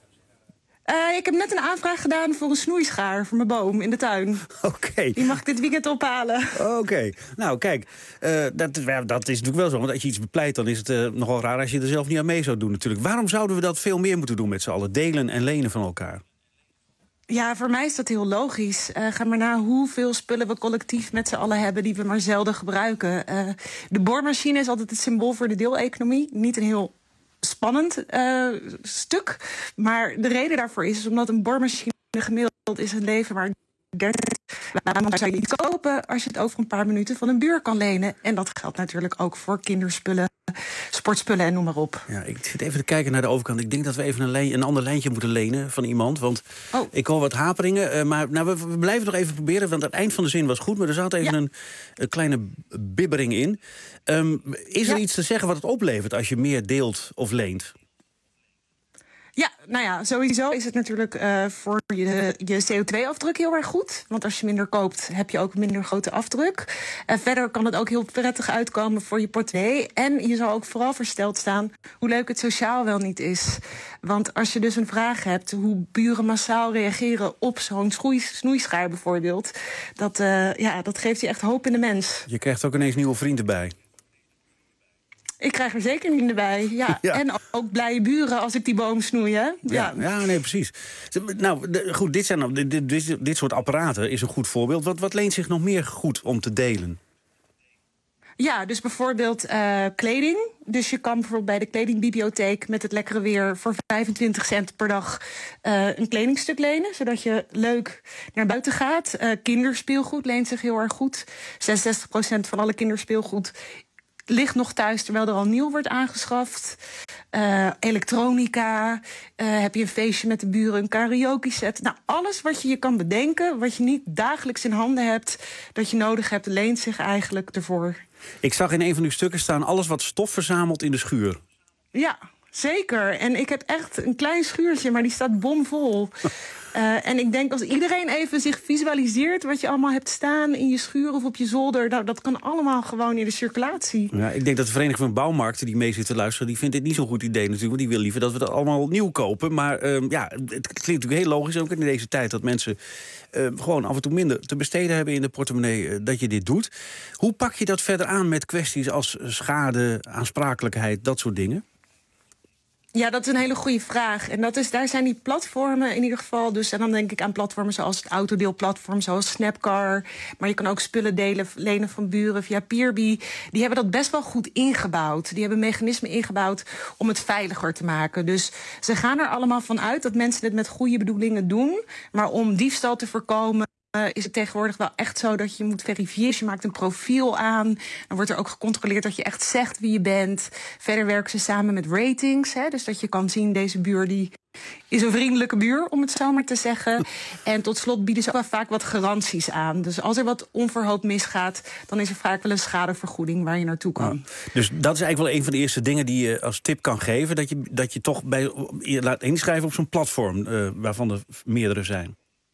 Ik heb net een aanvraag gedaan voor een snoeischaar voor mijn boom in de tuin. Oké. Die mag ik dit weekend ophalen. Oké. Nou, kijk, dat is natuurlijk wel zo. Want als je iets bepleit, dan is het nogal raar als je er zelf niet aan mee zou doen natuurlijk. Waarom zouden we dat veel meer moeten doen met z'n allen? Delen en lenen van elkaar? Ja, voor mij is dat heel logisch. Ga maar na hoeveel spullen we collectief met z'n allen hebben die we maar zelden gebruiken. De boormachine is altijd het symbool voor de deeleconomie. Niet een heel spannend stuk. Maar de reden daarvoor is omdat een boormachine gemiddeld is een leven maar 30. Waarom zou je iets kopen als je het over een paar minuten van een buur kan lenen? En dat geldt natuurlijk ook voor kinderspullen, sportspullen en noem maar op. Ja, ik zit even te kijken naar de overkant. Ik denk dat we even een ander lijntje moeten lenen van iemand. Want ik hoor wat haperingen. Maar we blijven nog even proberen, want het eind van de zin was goed. Maar er zat even een kleine bibbering in. Is er iets te zeggen wat het oplevert als je meer deelt of leent? Ja, nou ja, sowieso is het natuurlijk voor je CO2-afdruk heel erg goed. Want als je minder koopt, heb je ook minder grote afdruk. Verder kan het ook heel prettig uitkomen voor je portemonnee. En je zal ook vooral versteld staan hoe leuk het sociaal wel niet is. Want als je dus een vraag hebt hoe buren massaal reageren op zo'n snoeischaar bijvoorbeeld, dat geeft je echt hoop in de mens. Je krijgt ook ineens nieuwe vrienden bij. Ik krijg er zeker niet bij. Ja. Ja. En ook blije buren als ik die boom snoei, hè? Ja, nee, precies. Nou, goed, dit soort apparaten is een goed voorbeeld. Wat leent zich nog meer goed om te delen? Ja, dus bijvoorbeeld kleding. Dus je kan bijvoorbeeld bij de kledingbibliotheek met het lekkere weer voor 25 cent per dag een kledingstuk lenen, zodat je leuk naar buiten gaat. Kinderspeelgoed leent zich heel erg goed. 66% van alle kinderspeelgoed ligt nog thuis terwijl er al nieuw wordt aangeschaft. Elektronica, heb je een feestje met de buren, een karaoke set. Nou, alles wat je kan bedenken, wat je niet dagelijks in handen hebt, dat je nodig hebt, leent zich eigenlijk ervoor. Ik zag in een van uw stukken staan alles wat stof verzamelt in de schuur. Ja, zeker. En ik heb echt een klein schuurtje, maar die staat bomvol. En ik denk als iedereen even zich visualiseert wat je allemaal hebt staan in je schuur of op je zolder, nou, dat kan allemaal gewoon in de circulatie. Ja, ik denk dat de Vereniging van Bouwmarkten die mee zit te luisteren, die vindt dit niet zo'n goed idee natuurlijk, want die wil liever dat we dat allemaal nieuw kopen. Maar het klinkt natuurlijk heel logisch, ook in deze tijd dat mensen gewoon af en toe minder te besteden hebben in de portemonnee, dat je dit doet. Hoe pak je dat verder aan met kwesties als schade, aansprakelijkheid, dat soort dingen? Ja, dat is een hele goede vraag. En daar zijn die platformen in ieder geval. Dus en dan denk ik aan platformen zoals het autodeelplatform, zoals Snapcar. Maar je kan ook spullen lenen van buren via Peerby. Die hebben dat best wel goed ingebouwd. Die hebben mechanismen ingebouwd om het veiliger te maken. Dus ze gaan er allemaal van uit dat mensen het met goede bedoelingen doen. Maar om diefstal te voorkomen is het tegenwoordig wel echt zo dat je moet verifiëren. Je maakt een profiel aan. Dan wordt er ook gecontroleerd dat je echt zegt wie je bent. Verder werken ze samen met ratings. Dus dat je kan zien, deze buur die is een vriendelijke buur, om het zo maar te zeggen. En tot slot bieden ze ook wel vaak wat garanties aan. Dus als er wat onverhoopt misgaat, dan is er vaak wel een schadevergoeding waar je naartoe kan. Ja, dus dat is eigenlijk wel een van de eerste dingen die je als tip kan geven. Dat je toch je laat inschrijven op zo'n platform, waarvan er meerdere zijn.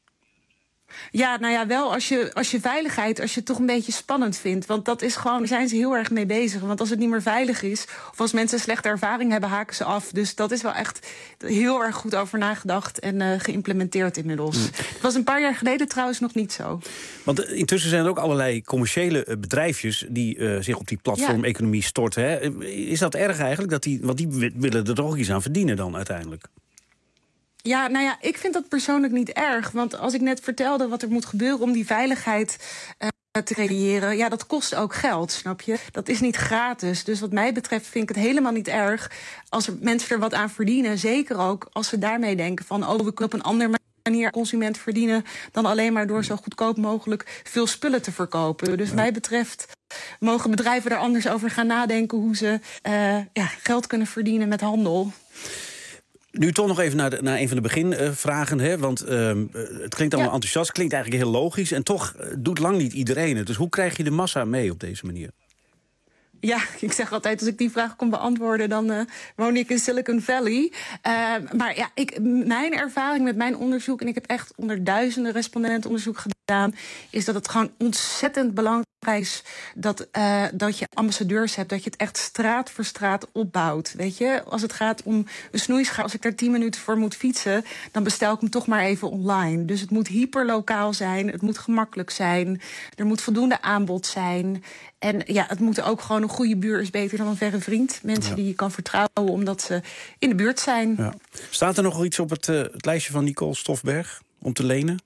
Ja, nou ja, wel als je veiligheid, als je het toch een beetje spannend vindt. Want dat is gewoon, daar zijn ze heel erg mee bezig. Want als het niet meer veilig is, of als mensen een slechte ervaring hebben, haken ze af. Dus dat is wel echt heel erg goed over nagedacht en geïmplementeerd inmiddels. Het was een paar jaar geleden trouwens nog niet zo. Want intussen zijn er ook allerlei commerciële bedrijfjes die zich op die platformeconomie storten. Hè? Is dat erg eigenlijk? Want die willen er toch ook iets aan verdienen dan uiteindelijk? Ja, nou ja, ik vind dat persoonlijk niet erg. Want als ik net vertelde wat er moet gebeuren om die veiligheid te creëren, ja, dat kost ook geld, snap je? Dat is niet gratis. Dus wat mij betreft vind ik het helemaal niet erg als er mensen er wat aan verdienen. Zeker ook als ze daarmee denken van, we kunnen op een andere manier consument verdienen dan alleen maar door zo goedkoop mogelijk veel spullen te verkopen. Dus wat mij betreft mogen bedrijven er anders over gaan nadenken hoe ze geld kunnen verdienen met handel. Nu toch nog even naar een van de beginvragen. Hè? Want het klinkt allemaal enthousiast, klinkt eigenlijk heel logisch. En toch doet lang niet iedereen het. Dus hoe krijg je de massa mee op deze manier? Ja, ik zeg altijd, als ik die vraag kon beantwoorden, dan woon ik in Silicon Valley. Maar ja, mijn ervaring met mijn onderzoek, en ik heb echt onder duizenden respondenten onderzoek gedaan, is dat het gewoon ontzettend belangrijk is dat je ambassadeurs hebt, dat je het echt straat voor straat opbouwt. Weet je, als het gaat om een snoeischaar, als ik daar 10 minuten voor moet fietsen, dan bestel ik hem toch maar even online. Dus het moet hyperlokaal zijn, het moet gemakkelijk zijn, er moet voldoende aanbod zijn. En ja, het moet ook gewoon een goede buur is beter dan een verre vriend. Mensen die je kan vertrouwen omdat ze in de buurt zijn. Ja. Staat er nog iets op het lijstje van Nicole Stofberg om te lenen?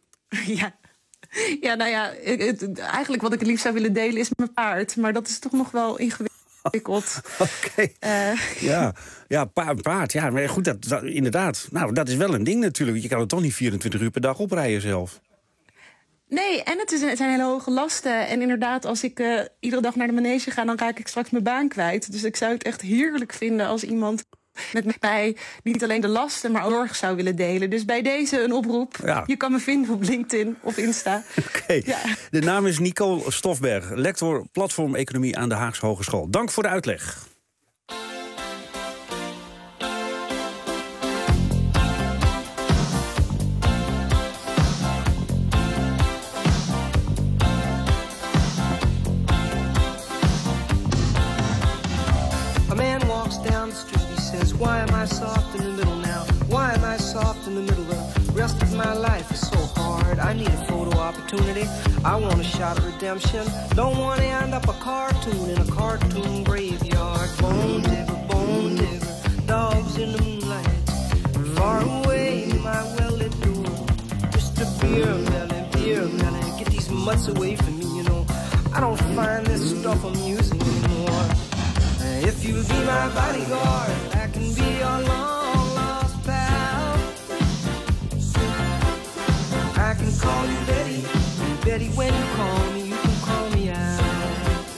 Ja, nou ja, eigenlijk wat ik het liefst zou willen delen is mijn paard. Maar dat is toch nog wel ingewikkeld. Oké. Paard. Ja, maar goed, dat inderdaad. Nou, dat is wel een ding natuurlijk. Je kan het toch niet 24 uur per dag oprijden zelf. Nee, en het zijn hele hoge lasten. En inderdaad, als ik iedere dag naar de manege ga, dan raak ik straks mijn baan kwijt. Dus ik zou het echt heerlijk vinden als iemand met mij niet alleen de lasten, maar ook zorg zou willen delen. Dus bij deze een oproep. Ja. Je kan me vinden op LinkedIn of Insta. Oké. Ja. De naam is Nicole Stofberg, lector platformeconomie aan de Haagse Hogeschool. Dank voor de uitleg. Why am I soft in the middle now? Why am I soft in the middle? The rest of my life is so hard. I need a photo opportunity. I want a shot at redemption. Don't want to end up a cartoon in a cartoon graveyard. Bone digger, dogs in the moonlight. Far away, my well-lit door. Just a beer melon. Get these mutts away from me, you know. I don't find this stuff amusing anymore. If you'll be my bodyguard, I can be your long-lost pal. I can call you Betty, Betty, when you call me, you can call me out.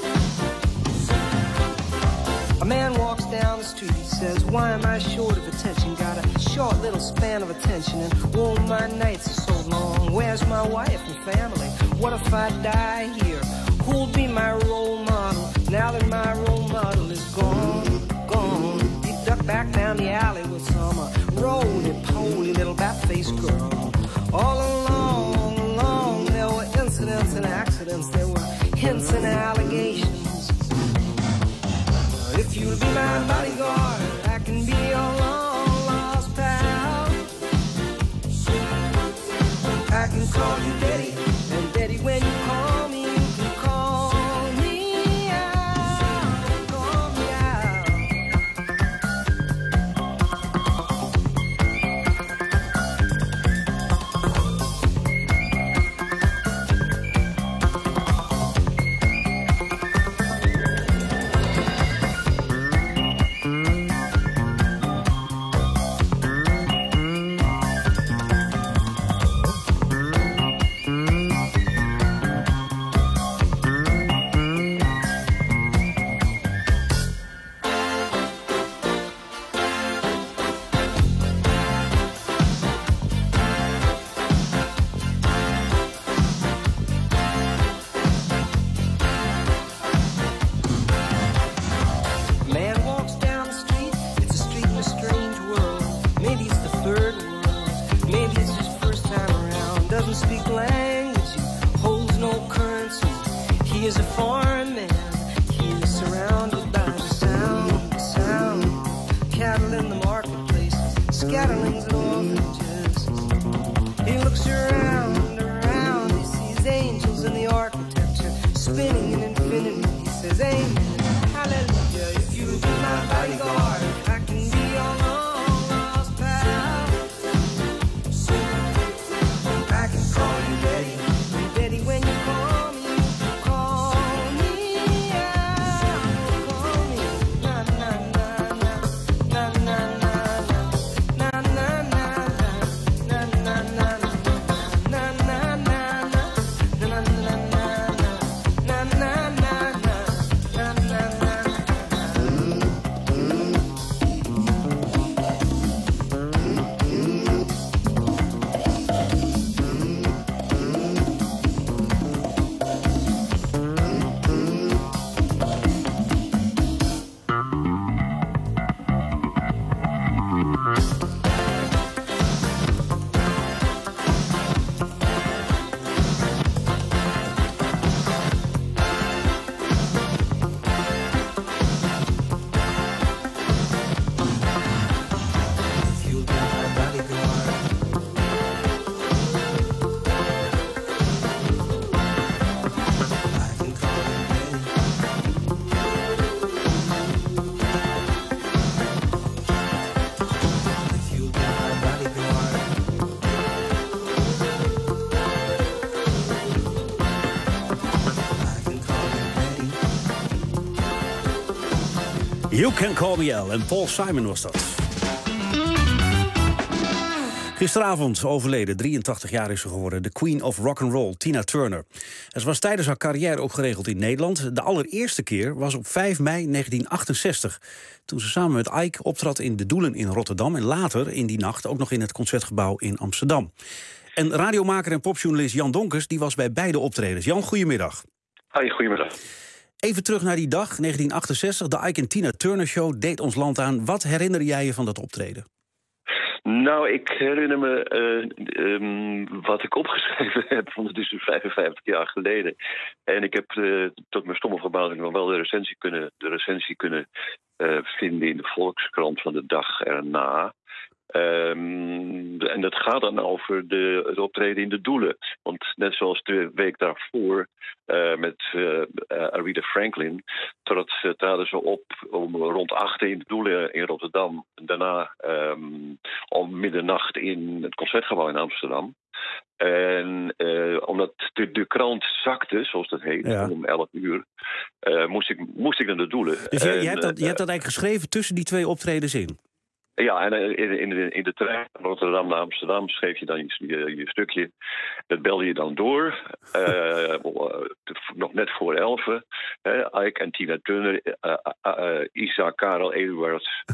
A man walks down the street, he says, why am I short of attention? Got a short little span of attention, and oh, my nights are so long. Where's my wife and family? What if I die here? Who'll be my role model? Now that my role model is gone. He ducked back down the alley with some roly-poly little bat-faced girl. All along, there were incidents and accidents. There were hints and allegations. If you'll be my bodyguard, I can be your long-lost pal. I can call you Betty, and Betty, when you call me, you can call me out, call me out. scatterlings and orphanages. He looks around, he sees angels in the architecture, spinning in infinity. He says, amen, hallelujah, if you be my bodyguard, I can be your long lost pal. I can call you Betty, and Betty, when you call me, call me out, call me, na na na na na na na na na na na na. You Can Call Me Al en Paul Simon was dat. Gisteravond overleden, 83 jaar is ze geworden, de Queen of Rock'n'Roll, Tina Turner. En ze was tijdens haar carrière ook geregeld in Nederland. De allereerste keer was op 5 mei 1968... toen ze samen met Ike optrad in De Doelen in Rotterdam... en later in die nacht ook nog in het Concertgebouw in Amsterdam. En radiomaker en popjournalist Jan Donkers die was bij beide optredens. Jan, goedemiddag. Hoi, goedemiddag. Even terug naar die dag, 1968. De Ike en Tina Turner Show deed ons land aan. Wat herinner jij je van dat optreden? Nou, ik herinner me wat ik opgeschreven heb, want het is dus 55 jaar geleden. En ik heb tot mijn stomme verbazing nog wel de recensie kunnen vinden in de Volkskrant van de dag erna. En dat gaat dan over het optreden in De Doelen. Want net zoals de week daarvoor met Aretha Franklin... traden ze op om rond 8 in De Doelen in Rotterdam. En daarna om middernacht in het Concertgebouw in Amsterdam. En omdat de krant zakte, zoals dat heet, om 11 uur... moest ik naar De Doelen. Dus je hebt dat eigenlijk geschreven tussen die twee optredens in? Ja, en in de trein van Rotterdam naar Amsterdam schreef je dan je stukje. Dat belde je dan door. Nog net voor 11. Ike en Tina Turner, Isaac, Karel, Eduard,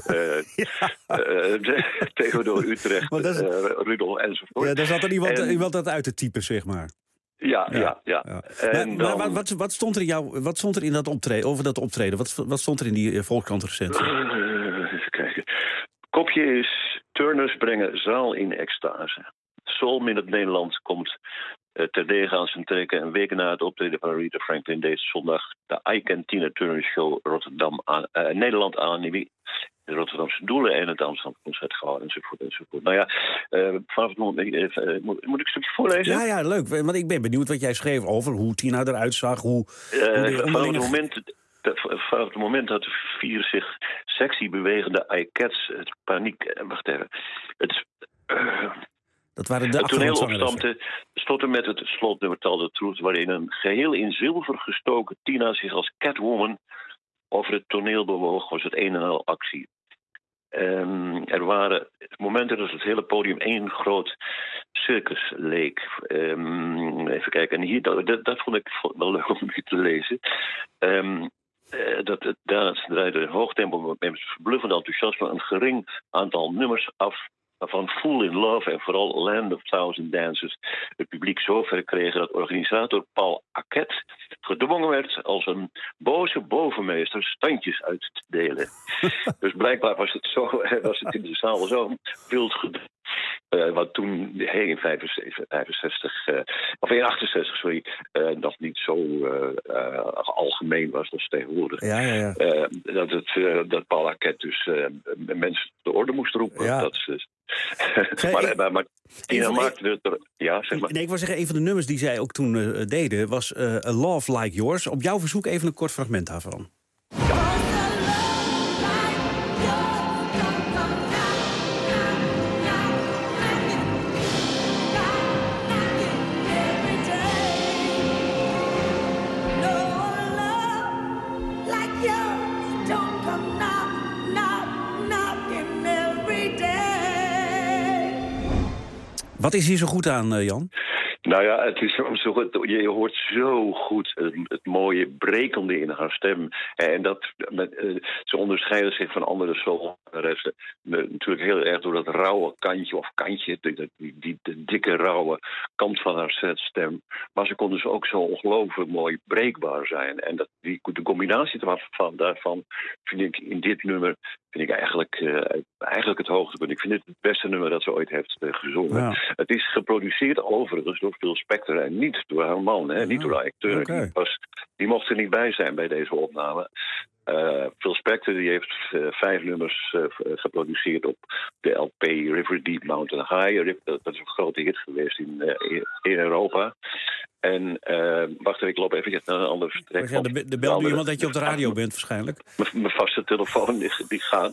Theodor Utrecht, Rudolf enzovoort. Ja, daar zat er iemand dat uit te typen, zeg maar. Ja. En maar wat stond er in dat optreden, over dat optreden? Wat stond er in die Volkskrant-recensie? Even kijken. Kopje is: Turners brengen zaal in extase. Soul in het Nederland komt terdege aan zijn trekken. En weken na het optreden van Aretha Franklin deze zondag de Ike en Tina Turner Show Nederland aan. De Rotterdamse Doelen en het Amsterdam Concertgebouw enzovoort. Nou ja, vanaf het moment... moet ik een stukje voorlezen? Ja, leuk. Want ik ben benieuwd wat jij schreef over hoe Tina eruit zag. Vanaf het moment dat de 4 zich sexy bewegende Ikettes het paniek... Wacht even. Dat waren de het toneel opstampte, stotte met het slotnummer Tell the Truth... waarin een geheel in zilver gestoken Tina zich als Catwoman over het toneel bewoog, was het een en al actie. Er waren momenten dat het hele podium één groot circus leek. Even kijken, en hier, dat vond ik wel leuk om te lezen. Daar draaide in hoog tempo met verbluffend enthousiasme een gering aantal nummers af van Fool in Love en vooral Land of Thousand Dances het publiek zo ver kregen dat organisator Paul Arquette gedwongen werd als een boze bovenmeester standjes uit te delen. Dus blijkbaar was het in de zaal zo wild Wat toen in 68, sorry, nog niet zo algemeen was als tegenwoordig. Ja. Dat Paul Arquette dus mensen de orde moest roepen. Ja. Dat is, maar Tina maakte het er... Ja, zeg maar. Nee, ik wil zeggen, een van de nummers die zij ook toen deden was A Love Like Yours. Op jouw verzoek even een kort fragment daarvan. Wat is hier zo goed aan, Jan? Nou ja, het is zo goed. Je hoort zo goed het mooie brekende in haar stem. En ze onderscheiden zich van andere soulresten natuurlijk heel erg door dat rauwe kantje, die dikke rauwe kant van haar stem. Maar ze kon dus ook zo ongelooflijk mooi breekbaar zijn. En de combinatie daarvan vind ik in dit nummer eigenlijk het hoogtepunt. Ik vind dit het beste nummer dat ze ooit heeft gezongen. Ja. Het is geproduceerd overigens door Phil Spector en niet door haar man, niet door de acteur. Okay. Die mocht er niet bij zijn bij deze opname. Phil Spector die heeft 5 nummers geproduceerd op de LP River Deep Mountain High. Dat is een grote hit geweest in Europa. En wacht even, ik loop even naar een ander vertrek. Ja, er belt nu iemand dat je op de radio bent waarschijnlijk. Mijn vaste telefoon die gaat.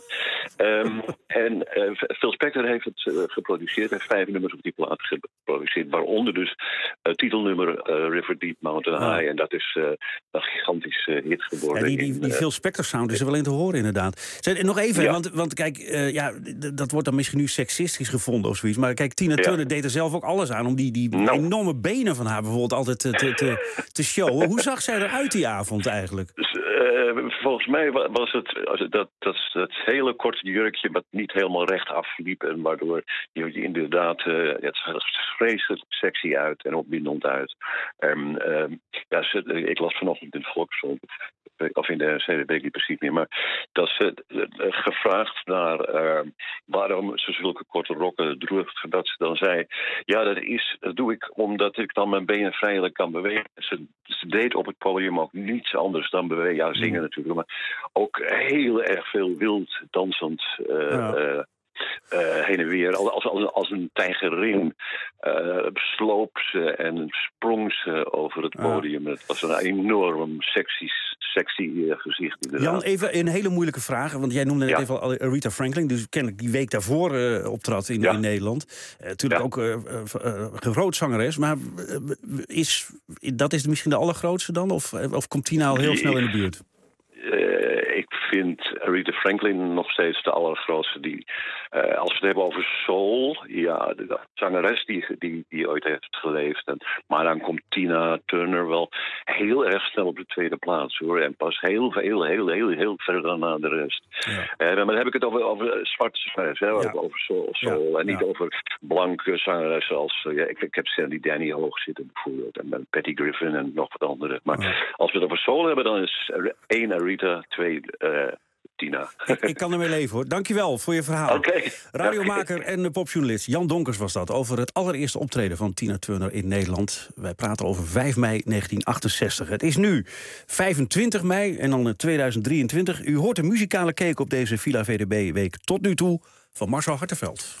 Phil Spector heeft het geproduceerd. Hij heeft 5 nummers op die plaat geproduceerd. Waaronder dus titelnummer River Deep Mountain High. En dat is een gigantische hit geworden. Ja, die Phil Spector sound is er wel in te horen inderdaad. Nog even, want kijk, dat wordt dan misschien nu seksistisch gevonden of zoiets. Maar kijk, Tina Turner deed er zelf ook alles aan om die enorme benen van haar bijvoorbeeld altijd te showen. Hoe zag zij eruit die avond eigenlijk? Volgens mij was het dat hele korte jurkje wat niet helemaal recht afliep en waardoor je inderdaad het zag vreselijk sexy uit en opwindend uit. Ik las vanochtend in het Volkskrant of in de CD, weet ik niet precies meer, maar dat ze gevraagd naar waarom ze zulke korte rokken droeg, dat ze dan zei, dat doe ik omdat ik dan mijn benen vrijelijk kan bewegen. Ze deed op het podium ook niets anders dan bewegen. Ja, zingen natuurlijk, maar ook heel erg veel wild dansend heen en weer. Als een tijgerin sloop ze en sprong ze over het podium. Het was een enorm sexy gezicht inderdaad. Jan, even een hele moeilijke vraag, want jij noemde net even al Aretha Franklin, dus kennelijk die week daarvoor optrad in Nederland. Natuurlijk ook groot zangeres, maar dat is misschien de allergrootste dan? Of komt Tina al heel snel in de buurt? Ik vind Aretha Franklin nog steeds de allergrootste. Als we het hebben over soul, de zangeres die ooit heeft geleefd. Maar dan komt Tina Turner wel heel erg snel op de tweede plaats, hoor. En pas heel ver dan naar de rest. Ja. Maar dan heb ik het over zwarte zangeres, over soul. En niet over blanke zangeressen als... ik heb Sandy Denny hoog zitten bijvoorbeeld. En Patty Griffin en nog wat andere. Maar als we het over soul hebben, dan is 1 Aretha, 2 Tina. Ik kan ermee leven, hoor. Dankjewel voor je verhaal. Radiomaker en popjournalist Jan Donkers was dat over het allereerste optreden van Tina Turner in Nederland. Wij praten over 5 mei 1968. Het is nu 25 mei en dan 2023. U hoort een muzikale cake op deze Villa VDB-week tot nu toe van Marcel Hartenveld.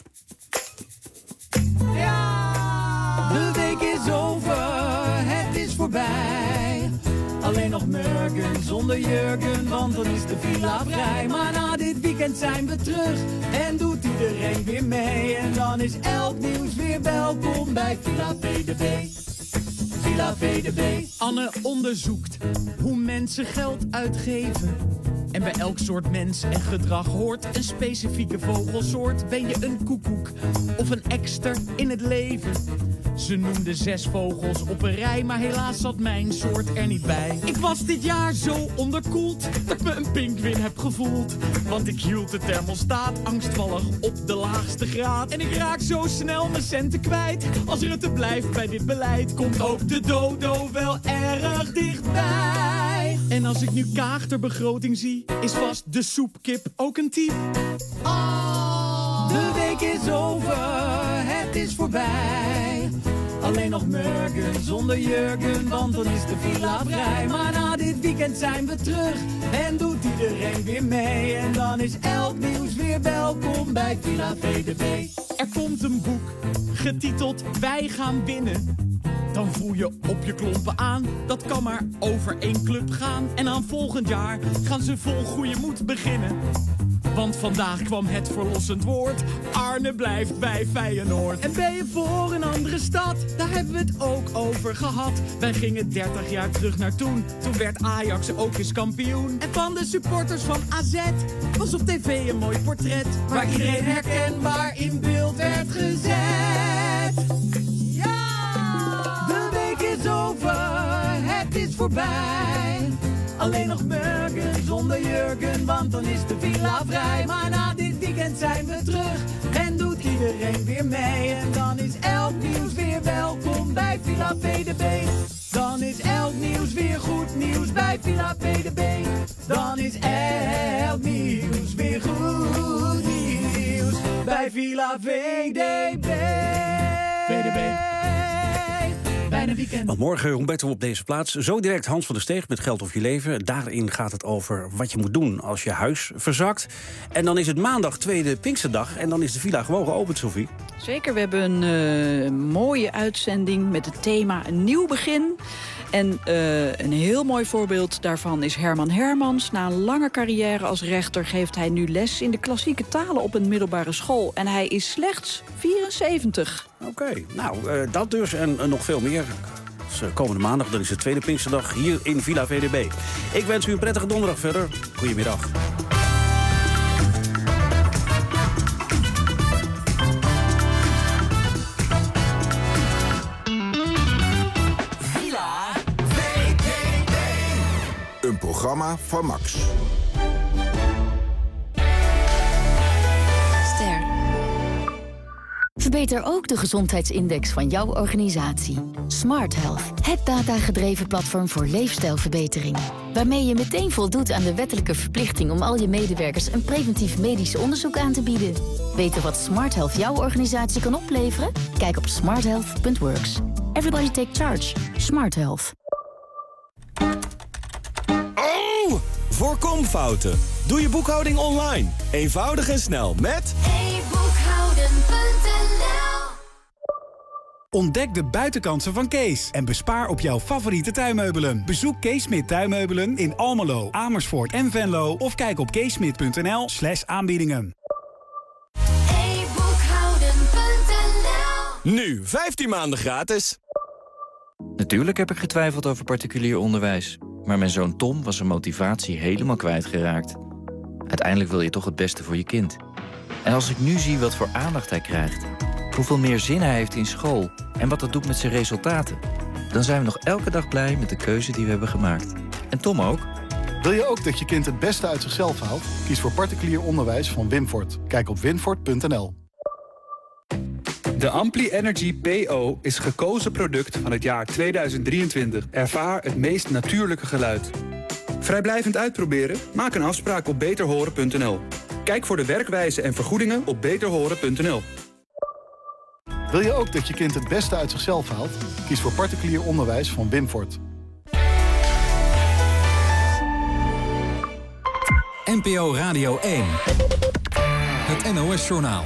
Ja, de week is over, het is voorbij. Alleen nog Murgen zonder jurken, want dan is de villa vrij. Maar na dit weekend zijn we terug en doet iedereen weer mee. En dan is elk nieuws weer welkom bij Villa VDB. Villa VDB. Anne onderzoekt hoe mensen geld uitgeven. En bij elk soort mens en gedrag hoort een specifieke vogelsoort. Ben je een koekoek of een ekster in het leven? Ze noemde 6 vogels op een rij, maar helaas zat mijn soort er niet bij. Ik was dit jaar zo onderkoeld dat ik me een pinguïn heb gevoeld. Want ik hield de thermostaat angstvallig op de laagste graad. En ik raak zo snel mijn centen kwijt. Als Rutte blijft bij dit beleid, komt ook de dodo wel erg dichtbij. En als ik nu Kaag ter begroting zie, is vast de soepkip ook een type. De week is over. is voorbij. Alleen nog morgen zonder Jurgen, want dan is de villa vrij. Maar na dit weekend zijn we terug en doet iedereen weer mee. En dan is elk nieuws weer welkom bij Villa VDB. Er komt een boek, getiteld Wij gaan winnen. Dan voel je op je klompen aan, dat kan maar over 1 club gaan. En aan volgend jaar gaan ze vol goede moed beginnen. Want vandaag kwam het verlossend woord, Arne blijft bij Feyenoord. En ben je voor een andere stad, daar hebben we het ook over gehad. Wij gingen 30 jaar terug naar toen werd Ajax ook eens kampioen. En van de supporters van AZ was op tv een mooi portret, waar iedereen herkenbaar in beeld werd gezet. De week is over, het is voorbij. Alleen nog morgen zonder Jurgen, want dan is de villa vrij. Maar na dit weekend zijn we terug en doet iedereen weer mee. En dan is elk nieuws weer welkom bij Villa VDB. Dan is elk nieuws weer goed nieuws bij Villa VDB. Dan is elk nieuws weer goed nieuws bij Villa VDB. Want morgen Humberto op deze plaats. Zo direct Hans van der Steeg met Geld of je leven. Daarin gaat het over wat je moet doen als je huis verzakt. En dan is het maandag, tweede Pinksterdag. En dan is de villa gewoon geopend, Sophie. Zeker, we hebben een mooie uitzending met het thema een nieuw begin. En een heel mooi voorbeeld daarvan is Herman Hermans. Na een lange carrière als rechter geeft hij nu les in de klassieke talen op een middelbare school. En hij is slechts 74. Oké, nou, dat dus en nog veel meer. Dus, komende maandag, dan is de tweede Pinksterdag hier in Villa VDB. Ik wens u een prettige donderdag verder. Goedemiddag. Een programma van Max. Ster. Verbeter ook de gezondheidsindex van jouw organisatie. Smart Health, het datagedreven platform voor leefstijlverbetering. Waarmee je meteen voldoet aan de wettelijke verplichting om al je medewerkers een preventief medisch onderzoek aan te bieden. Weten wat Smart Health jouw organisatie kan opleveren? Kijk op smarthealth.works. Everybody take charge. Smart Health. Oh! Voorkom fouten. Doe je boekhouding online. Eenvoudig en snel met e-boekhouden.nl. Ontdek de buitenkansen van Kees en bespaar op jouw favoriete tuinmeubelen. Bezoek Kees Smit Tuinmeubelen in Almelo, Amersfoort en Venlo of kijk op keesmit.nl/aanbiedingen. e-boekhouden.nl. Nu 15 maanden gratis. Natuurlijk heb ik getwijfeld over particulier onderwijs. Maar mijn zoon Tom was zijn motivatie helemaal kwijtgeraakt. Uiteindelijk wil je toch het beste voor je kind. En als ik nu zie wat voor aandacht hij krijgt, hoeveel meer zin hij heeft in school en wat dat doet met zijn resultaten, dan zijn we nog elke dag blij met de keuze die we hebben gemaakt. En Tom ook. Wil je ook dat je kind het beste uit zichzelf haalt? Kies voor particulier onderwijs van Winfort. Kijk op winfort.nl. De Ampli Energy PO is gekozen product van het jaar 2023. Ervaar het meest natuurlijke geluid. Vrijblijvend uitproberen? Maak een afspraak op beterhoren.nl. Kijk voor de werkwijze en vergoedingen op beterhoren.nl. Wil je ook dat je kind het beste uit zichzelf haalt? Kies voor particulier onderwijs van Winfort. NPO Radio 1. Het NOS Journaal.